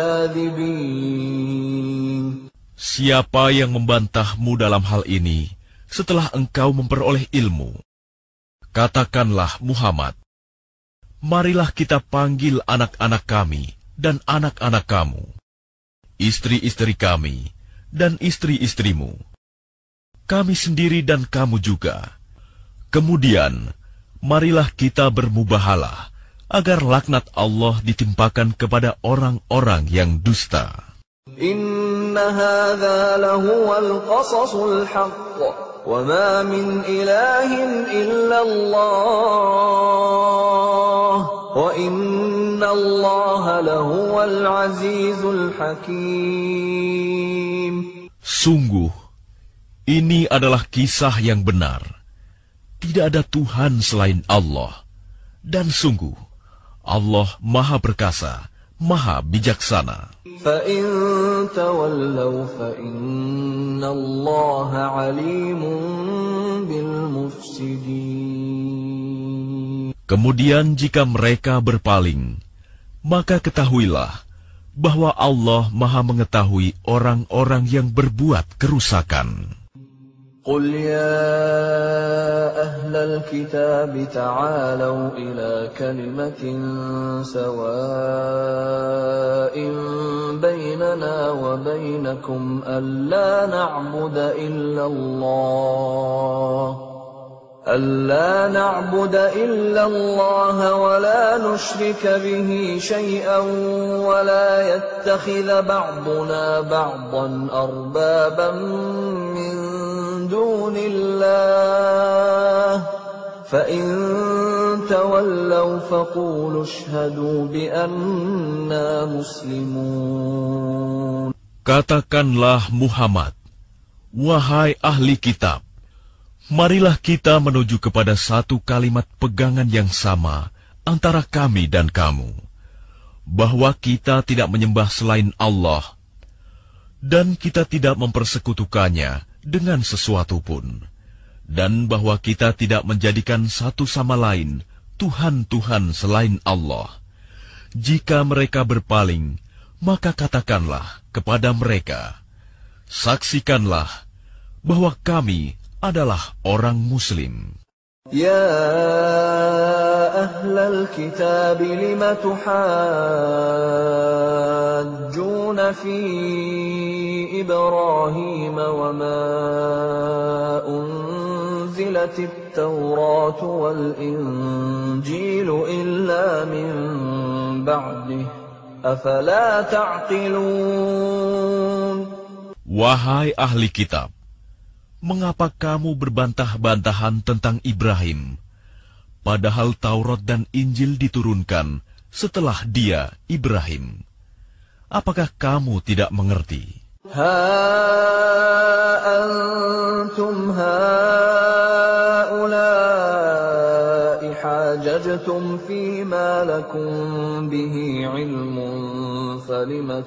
الْكَاذِبِينَ. Siapa yang membantahmu dalam hal ini setelah engkau memperoleh ilmu? Katakanlah Muhammad, marilah kita panggil anak-anak kami dan anak-anak kamu, istri-istri kami dan istri-istrimu, kami sendiri dan kamu juga. Kemudian, marilah kita bermubahalah agar laknat Allah ditimpakan kepada orang-orang yang dusta. Inna hadza lahuwal qasasul haqq wa ma min ilahin illallah wa inna Allaha lahuwal azizul hakim. Sungguh, ini adalah kisah yang benar. Tidak ada Tuhan selain Allah. Dan sungguh, Allah Maha Perkasa, Maha Bijaksana. فَإِن تَوَلَّوْا فَإِنَّ اللَّهَ عَلِيمٌ بِالْمُفْسِدِينَ. Kemudian jika mereka berpaling, maka ketahuilah bahwa Allah Maha mengetahui orang-orang yang berbuat kerusakan. قُلْ يَا أَهْلَ الْكِتَابِ تَعَالَوْا إِلَى كَلِمَةٍ سَوَاءٍ بَيْنَنَا وَبَيْنَكُمْ أَلَّا نَعْبُدَ إِلَّا اللَّهَ أَلَّا نَعْبُدَ إِلَّا اللَّهَ وَلَا نُشْرِكَ بِهِ شَيْئًا وَلَا يَتَّخِذَ بَعْضُنَا بَعْضًا أَرْبَابًا مِّن دون الله فإن تولوا فقولوا اشهدوا بأننا مسلمون. Katakanlah Muhammad, wahai ahli kitab, marilah kita menuju kepada satu kalimat pegangan yang sama antara kami dan kamu, bahwa kita tidak menyembah selain Allah, dan kita tidak mempersekutukannya dengan sesuatu pun, dan bahwa kita tidak menjadikan satu sama lain Tuhan-Tuhan selain Allah. Jika mereka berpaling, maka katakanlah kepada mereka, saksikanlah bahwa kami adalah orang Muslim. Ya ahlal kitab lima tuhajjuna fi Ibrahim wa ma unzilatit Taurat wal Injil illa min ba'dih afala ta'qilun. Wahai ahli kitab, mengapa kamu berbantah-bantahan tentang Ibrahim, padahal Taurat dan Injil diturunkan setelah dia, Ibrahim? apakah kamu tidak mengerti? Ha antum haula'i hajajtum fima lakum bihi ilmun falima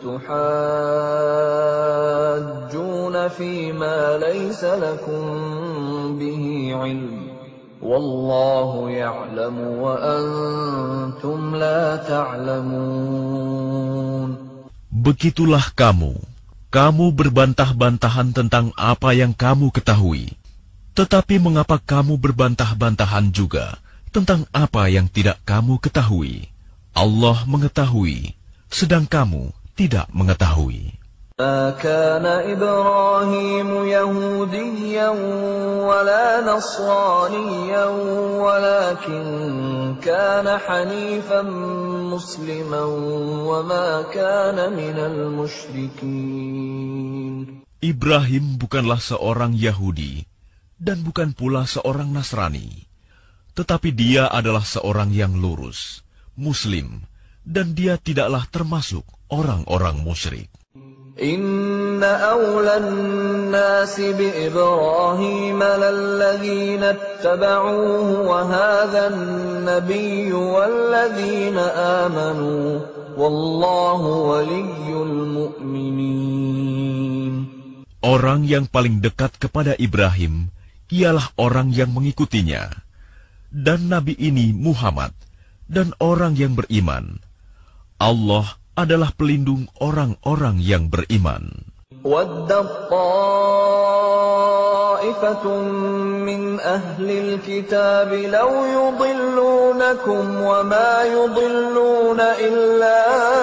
tuhajjuna fima laysa lakum bihi ilm wallahu ya'lamu wa antum la ta'lamun. Begitulah kamu. Kamu berbantah-bantahan tentang apa yang kamu ketahui. Tetapi mengapa kamu berbantah-bantahan juga tentang apa yang tidak kamu ketahui? Allah mengetahui, sedang kamu tidak mengetahui. ما كان إبراهيم يهوديا ولا نصرانيا ولكن كان حنيفا مسلما وما كان من المشركين. Ibrahim bukanlah seorang Yahudi dan bukan pula seorang Nasrani, tetapi dia adalah seorang yang lurus, Muslim, dan dia tidaklah termasuk orang-orang musyrik. Inna awlan nasi bi Ibrahim lalladhina ittaba'uhu wa hadha an-nabiyyu walladhina amanu wallahu waliyyul mu'minin. Orang yang paling dekat kepada Ibrahim ialah orang yang mengikutinya, dan Nabi ini Muhammad, dan orang yang beriman. Allah adalah pelindung orang-orang yang beriman. Waddat ta'ifatun min ahlil kitab law yudillunakum wa ma yudilluna illa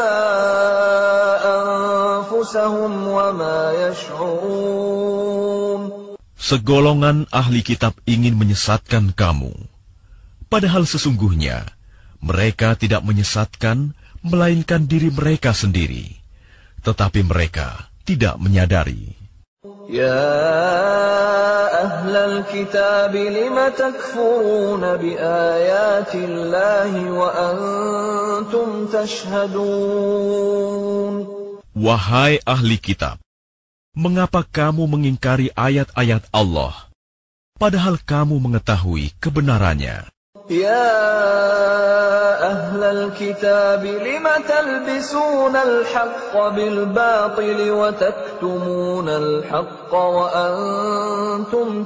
anfusahum wa ma yash'urun. Segolongan ahli kitab ingin menyesatkan kamu. Padahal sesungguhnya mereka tidak menyesatkan melainkan diri mereka sendiri, tetapi mereka tidak menyadari. Ya ahlal kitab lima takfuruna bi ayatillahi wa antum tashhadun. Wahai ahli kitab, mengapa kamu mengingkari ayat-ayat Allah, padahal kamu mengetahui kebenarannya? Ya ahlal kitab lima talbisuna al-haqqa bil-batili wa taktumuna al-haqqa wa antum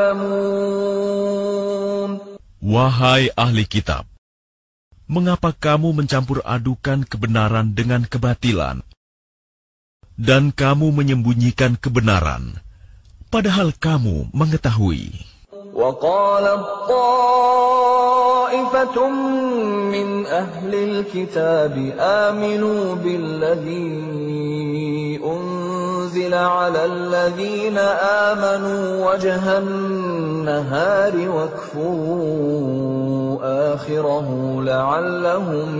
ta'lamun. Wahai ahli kitab, mengapa kamu mencampur adukan kebenaran dengan kebatilan, dan kamu menyembunyikan kebenaran, padahal kamu mengetahui? وقالت طائفة من أهل الكتاب آمنوا بالذي أنزل على الذين آمنوا وجه النهار واكفروا آخره لعلهم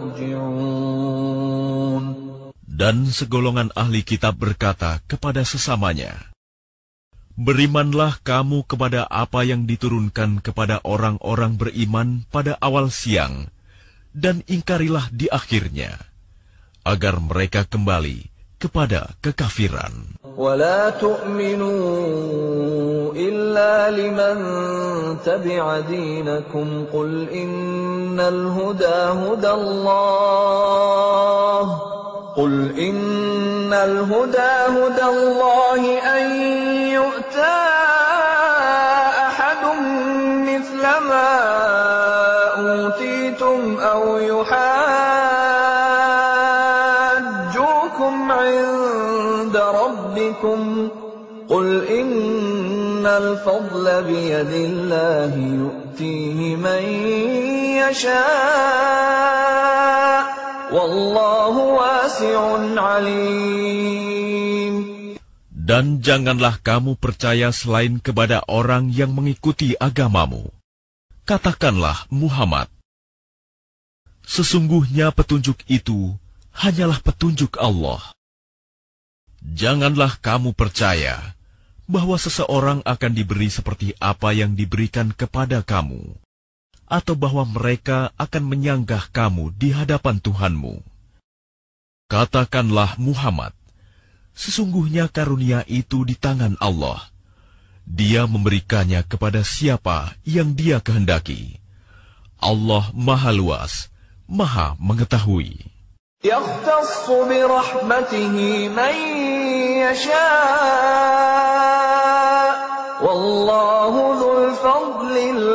يرجعون. Dan segolongan ahli kitab berkata kepada sesamanya, berimanlah kamu kepada apa yang diturunkan kepada orang-orang beriman pada awal siang, dan ingkarilah di akhirnya, agar mereka kembali kepada kekafiran. وَلَا تُؤْمِنُوا إِلَّا لِمَنْ تَبِعَ دِينَكُمْ قُلْ إِنَّ الْهُدَى هُدَى اللَّهِ قُلْ إِنَّ الْهُدَى هُدَى اللَّهِ أَنْ يُؤْتَى أَحَدٌ مِثْلَ مَا أُوتِيتُمْ أَوْ يُحَاجُّوكُمْ عِنْدَ رَبِّكُمْ قُلْ إِنَّ الْفَضْلَ بِيَدِ اللَّهِ يُؤْتِيهِ مَنْ يَشَاءُ Wallahu wasi'un alim. Dan janganlah kamu percaya selain kepada orang yang mengikuti agamamu. Katakanlah Muhammad, sesungguhnya petunjuk itu hanyalah petunjuk Allah. Janganlah kamu percaya bahwa seseorang akan diberi seperti apa yang diberikan kepada kamu, atau bahwa mereka akan menyanggah kamu di hadapan Tuhanmu. Katakanlah Muhammad, sesungguhnya karunia itu di tangan Allah. Dia memberikannya kepada siapa yang Dia kehendaki. Allah Maha Luas, Maha Mengetahui. يختص برحمته من يشاء والله ذو الفضل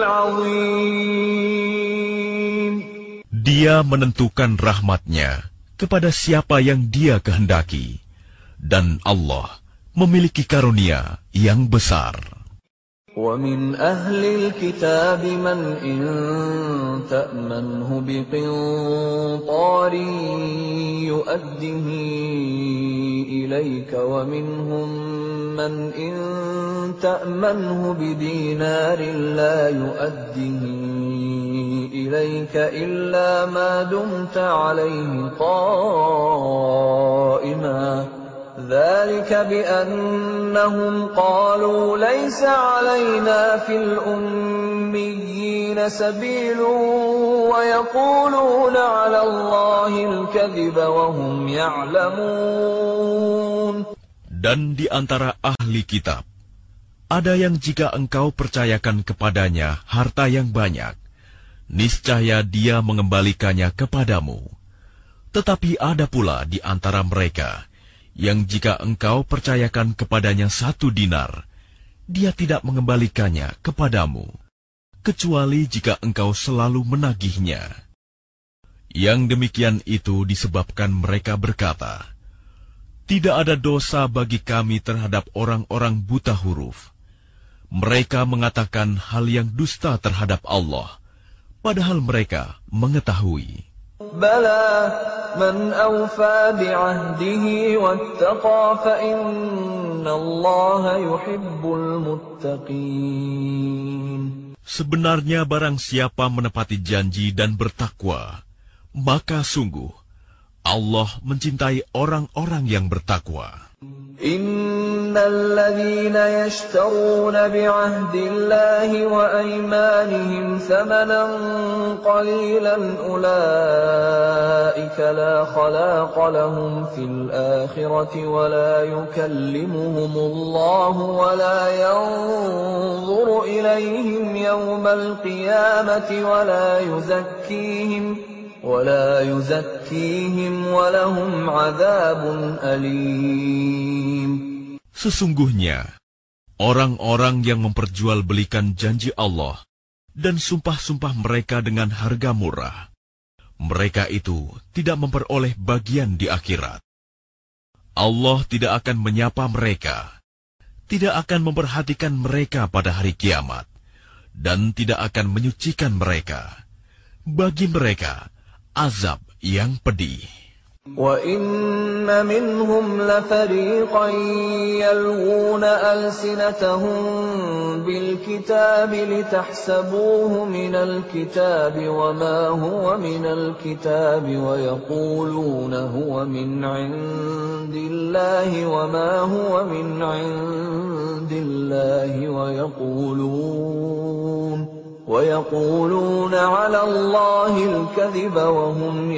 العظيم. Dia menentukan rahmatnya kepada siapa yang Dia kehendaki, dan Allah memiliki karunia yang besar. وَمِنْ أَهْلِ الْكِتَابِ مَنْ إِنْ تَأْمَنْهُ بِقِنْطَارٍ يُؤَدِّهِ إِلَيْكَ وَمِنْهُمْ مَنْ إِنْ تَأْمَنْهُ بِدِينَارٍ لَا يُؤَدِّهِ إِلَيْكَ إِلَّا مَا دُمْتَ عَلَيْهِ قَائِمًا ذلك بأنهم قالوا ليس علينا في الأميين سبيل ويقولون على الله الكذب وهم يعلمون. Dan di antara ahli kitab, ada yang jika engkau percayakan kepadanya harta yang banyak, niscaya dia mengembalikannya kepadamu. Tetapi ada pula di antara mereka yang jika engkau percayakan kepadanya satu dinar, dia tidak mengembalikannya kepadamu, kecuali jika engkau selalu menagihnya. Yang demikian itu disebabkan mereka berkata, tidak ada dosa bagi kami terhadap orang-orang buta huruf. Mereka mengatakan hal yang dusta terhadap Allah, padahal mereka mengetahui. Bala man awfa bi'ahdihi wattaqa fa innallaha yuhibbul muttaqin. Sebenarnya barang siapa menepati janji dan bertakwa, maka sungguh Allah mencintai orang-orang yang bertakwa. Innal ladzina yashtaruna bi'ahdillahi wa aymanihim thamanan qalilan ulaika la khalaqa lahum fil akhirati wa la yukallimuhumullahu wa la yanzuru ilayhim yawmal qiyamati wa la yuzakkihim وَلَا يُزَكِّيهِمْ وَلَهُمْ عَذَابٌ أَلِيمٌ. Sesungguhnya, orang-orang yang memperjualbelikan janji Allah dan sumpah-sumpah mereka dengan harga murah, mereka itu tidak memperoleh bagian di akhirat. Allah tidak akan menyapa mereka, tidak akan memperhatikan mereka pada hari kiamat, dan tidak akan menyucikan mereka. Bagi mereka, azab yang pedih. وَإِنَّ مِنْهُمْ لَفَرِيقًا يَلْوُونَ أَلْسِنَتَهُم بِالْكِتَابِ لِتَحْسَبُوهُ مِنَ الْكِتَابِ وَمَا هُوَ مِنَ الْكِتَابِ وَيَقُولُونَ هُوَ مِنْ عِندِ اللَّهِ وَمَا هُوَ مِنْ عِندِ اللَّهِ وَيَقُولُونَ وَيَقُولُونَ عَلَى اللَّهِ الْكَذِبَ وَهُمْ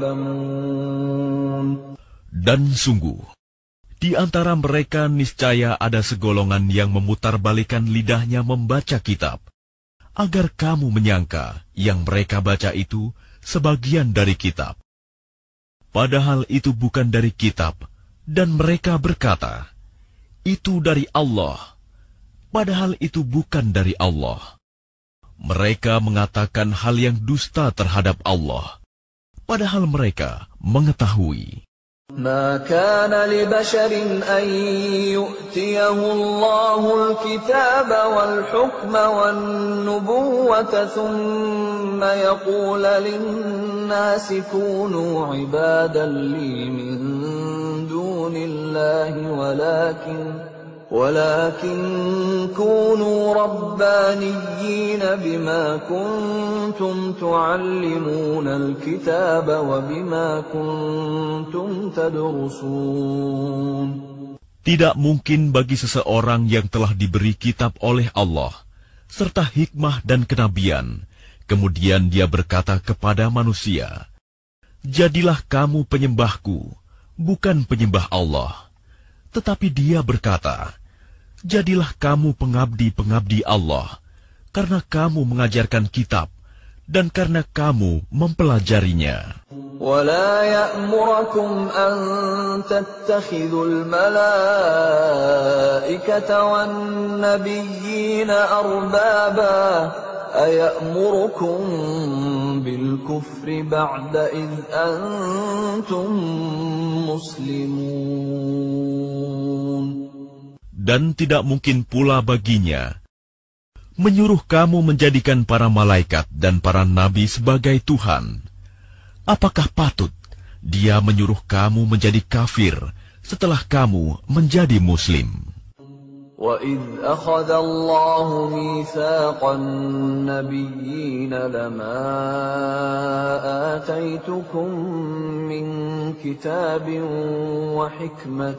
يَعْلَمُونَ. Dan sungguh, di antara mereka niscaya ada segolongan yang memutarbalikkan lidahnya membaca kitab, agar kamu menyangka yang mereka baca itu sebagian dari kitab. Padahal itu bukan dari kitab, dan mereka berkata, itu dari Allah, padahal itu bukan dari Allah. Mereka mengatakan hal yang dusta terhadap Allah, padahal mereka mengetahui. Ma kana li basharin an yu'tiyahu Allahul kitaba wal hukma wan nubuwwata thumma yaqula lin-nasi kunu ibadan li min dunillahi walakin ولكن كونوا ربانيين بما كنتم تعلمون الكتاب وبما كنتم تدرسون. Tidak mungkin bagi seseorang yang telah diberi kitab oleh Allah serta hikmah dan kenabian, kemudian dia berkata kepada manusia, jadilah kamu penyembahku bukan penyembah Allah. Tetapi dia berkata, jadilah kamu pengabdi-pengabdi Allah, karena kamu mengajarkan kitab, dan karena kamu mempelajarinya. وَلَا يَأْمُرَكُمْ أَن تَتَّخِذُوا الْمَلَائِكَةَ وَالنَّبِيِّينَ أَرْبَابًا أَيَأْمُرُكُم بِالْكُفْرِ بَعْدَ إِذْ أَنْتُمْ مُسْلِمُونَ. Dan tidak mungkin pula baginya menyuruh kamu menjadikan para malaikat dan para nabi sebagai Tuhan. Apakah patut dia menyuruh kamu menjadi kafir setelah kamu menjadi Muslim? وَإِذْ أَخَذَ اللَّهُ مِيثَاقَ النَّبِيِّينَ لَمَا آتَيْتُكُم مِّن كِتَابٍ وَحِكْمَةٍ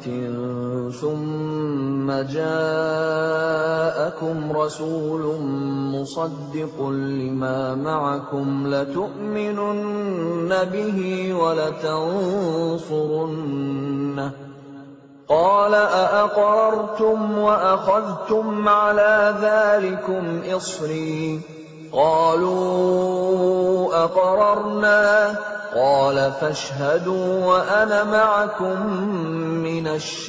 ثُمَّ جَاءَكُمْ رَسُولٌ مُّصَدِّقٌ لِّمَا مَعَكُمْ لَتُؤْمِنُنَّ بِهِ وَلَتَنصُرُنَّهُ قال أأقررتم وأخذتم على ذلكم إصري قالوا أقررنا قال فاشهدوا وأنا معكم من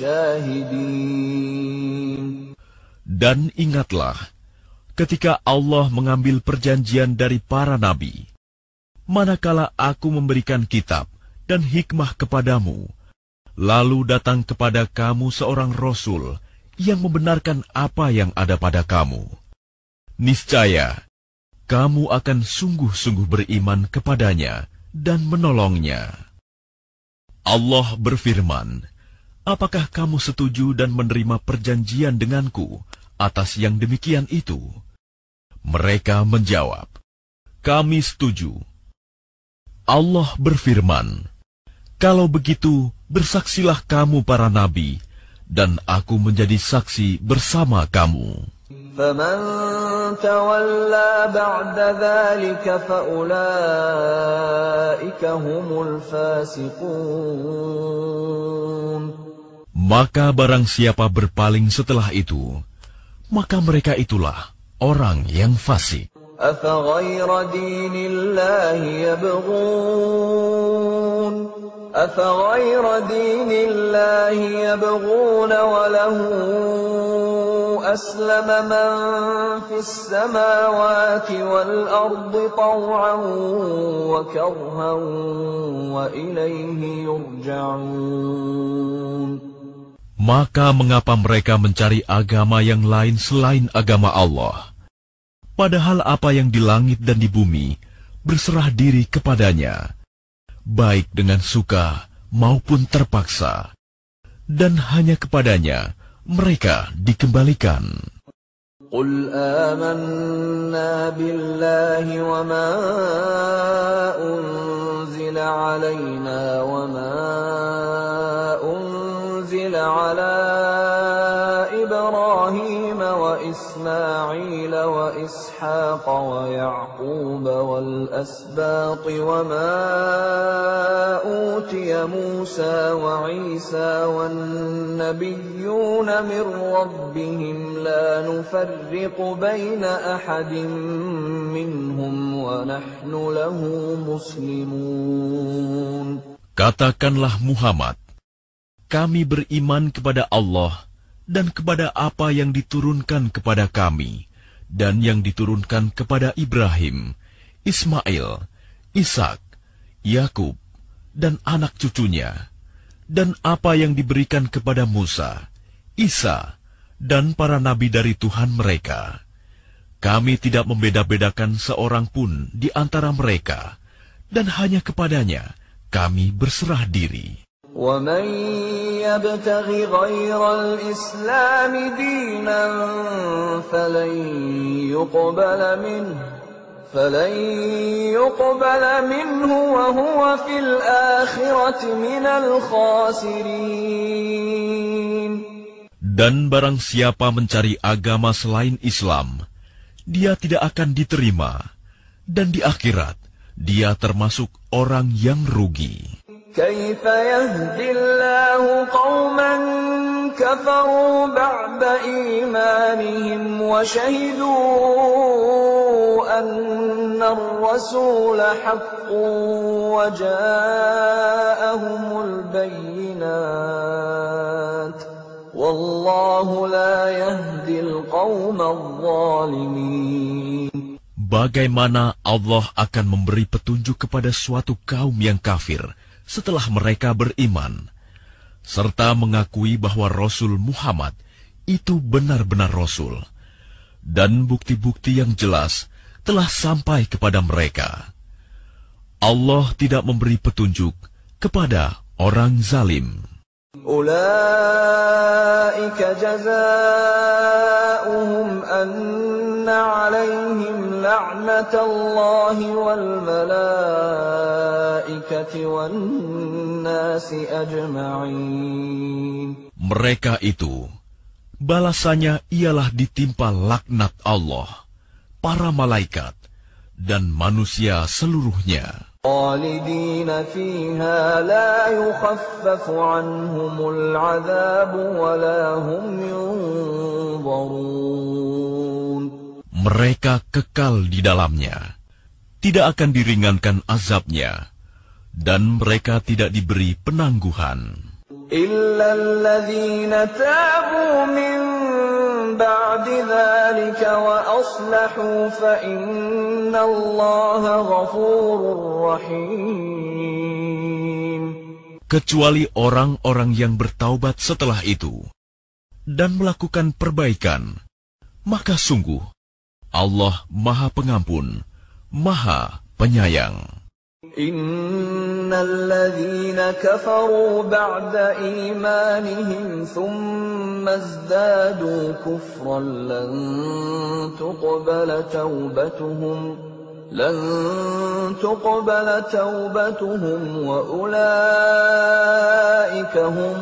الشاهدين. Dan ingatlah ketika Allah mengambil perjanjian dari para nabi, manakala aku memberikan kitab dan hikmah kepadamu, lalu datang kepada kamu seorang Rasul yang membenarkan apa yang ada pada kamu. Niscaya, kamu akan sungguh-sungguh beriman kepadanya dan menolongnya. Allah berfirman, apakah kamu setuju dan menerima perjanjian denganku atas yang demikian itu? Mereka menjawab, kami setuju. Allah berfirman, kalau begitu, bersaksilah kamu para nabi, dan aku menjadi saksi bersama kamu. فَمَن تَوَلَّى بَعْدَ ذَلِكَ فَأُولَٰئِكَ هُمُ الْفَاسِقُونَ. Maka barang siapa berpaling setelah itu, maka mereka itulah orang yang fasik. أَفَغَيْرَ دِينِ اللَّهِ يَبْغُونَ أَفَغَيْرَ دِينِ اللَّهِ يَبْغُونَ وَلَهُ أَسْلَمَ مَن فِي السَّمَاوَاتِ وَالْأَرْضِ طَوْعًا وَكَرْهًا وَإِلَيْهِ يُرْجَعُونَ. Maka mengapa mereka mencari agama yang lain selain agama Allah? Padahal apa yang di langit dan di bumi berserah diri kepadanya, baik dengan suka maupun terpaksa, dan hanya kepadanya mereka dikembalikan. Qul amanna billahi wa ma unzila alayna wa ma unzila ala Ibrahim wa Ismail wa Ishaq wa Ya'qub wal asbaq wa ma utiya Musa wa Isa wan nabiyyuna min rabbihim la nufarriqu baina ahadin minhum wa nahnu lahu muslimun. Katakanlah Muhammad, kami beriman kepada Allah dan kepada apa yang diturunkan kepada kami dan yang diturunkan kepada Ibrahim, Ismail, Ishak, Yakub, dan anak cucunya, dan apa yang diberikan kepada Musa, Isa, dan para nabi dari Tuhan mereka. Kami tidak membeda-bedakan seorang pun di antara mereka, dan hanya kepadanya kami berserah diri. وَمَن يَبْتَغِ غَيْرَ الْإِسْلَامِ دِينًا فَلَن يُقْبَلَ مِنْهُ فَلَن يُقْبَلَ مِنْهُ وَهُوَ فِي الْآخِرَةِ مِنَ الْخَاسِرِينَ. Dan barang siapa mencari agama selain Islam, dia tidak akan diterima, dan di akhirat dia termasuk orang yang rugi. كيف يهدي الله قوما كفروا بعد إيمانهم وشهدوا أن الرسول حق وجاءهم البينات والله لا يهدي القوم الظالمين. Bagaimana Allah akan memberi petunjuk kepada suatu kaum yang kafir setelah mereka beriman, serta mengakui bahwa Rasul Muhammad itu benar-benar Rasul, dan bukti-bukti yang jelas telah sampai kepada mereka. Allah tidak memberi petunjuk kepada orang zalim. أولئك جزاؤهم أن عليهم لعنة الله والملائكة والناس أجمعين. Mereka itu, balasannya ialah ditimpa laknat Allah, para malaikat, dan manusia seluruhnya. خالدين فيها لا يخفف عنهم العذاب ولا هم ينظرون. Mereka kekal di dalamnya, tidak akan diringankan azabnya, dan mereka tidak diberi penangguhan. إلا الذين تابوا من بعد ذلك وأصلحوا فإن الله غفور رحيم. Kecuali orang-orang yang bertaubat setelah itu dan melakukan perbaikan, maka sungguh Allah Maha Pengampun, Maha Penyayang. إن الذين كفروا بعد إيمانهم ثم ازدادوا كفرا لن تقبل توبتهم لن تقبل توبتهم وأولئك هم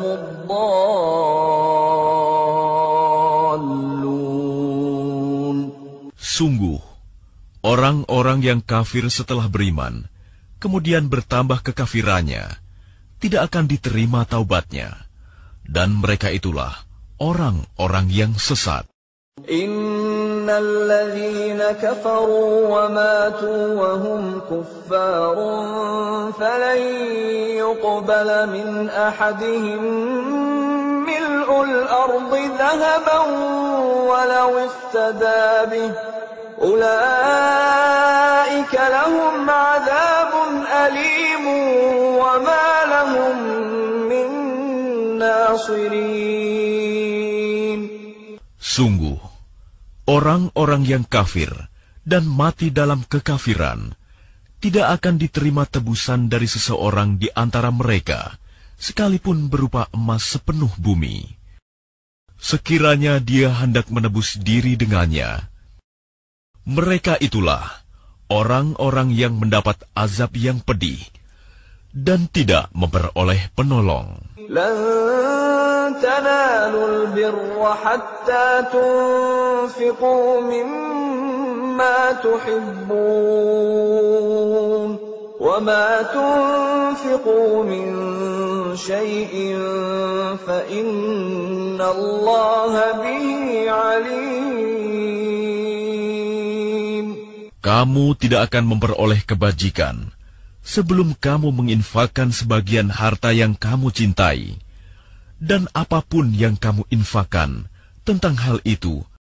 الضالون. Sungguh, orang-orang yang kafir setelah beriman kemudian bertambah kekafirannya, tidak akan diterima taubatnya, dan mereka itulah orang-orang yang sesat. Innal ladzina kafaru wa matu wa hum kuffarun falan yuqbala min ahadihim mil'ul ardi dhahaban walau iftada bih ulaika lahum 'adzabun alim wa ma lahum min nasirin. Sungguh, orang-orang yang kafir dan mati dalam kekafiran tidak akan diterima tebusan dari seseorang di antara mereka, sekalipun berupa emas sepenuh bumi. Sekiranya dia hendak menebus diri dengannya, mereka itulah orang-orang yang mendapat azab yang pedih dan tidak memperoleh penolong. Lan tanalul birra hatta tunfiqu mimma tuhibbun wa ma tunfiqu min syai'in fa inna Allaha bihi alim. Kamu tidak akan memperoleh kebajikan sebelum kamu menginfakkan sebagian harta yang kamu cintai, dan apapun yang kamu infakkan tentang hal itu,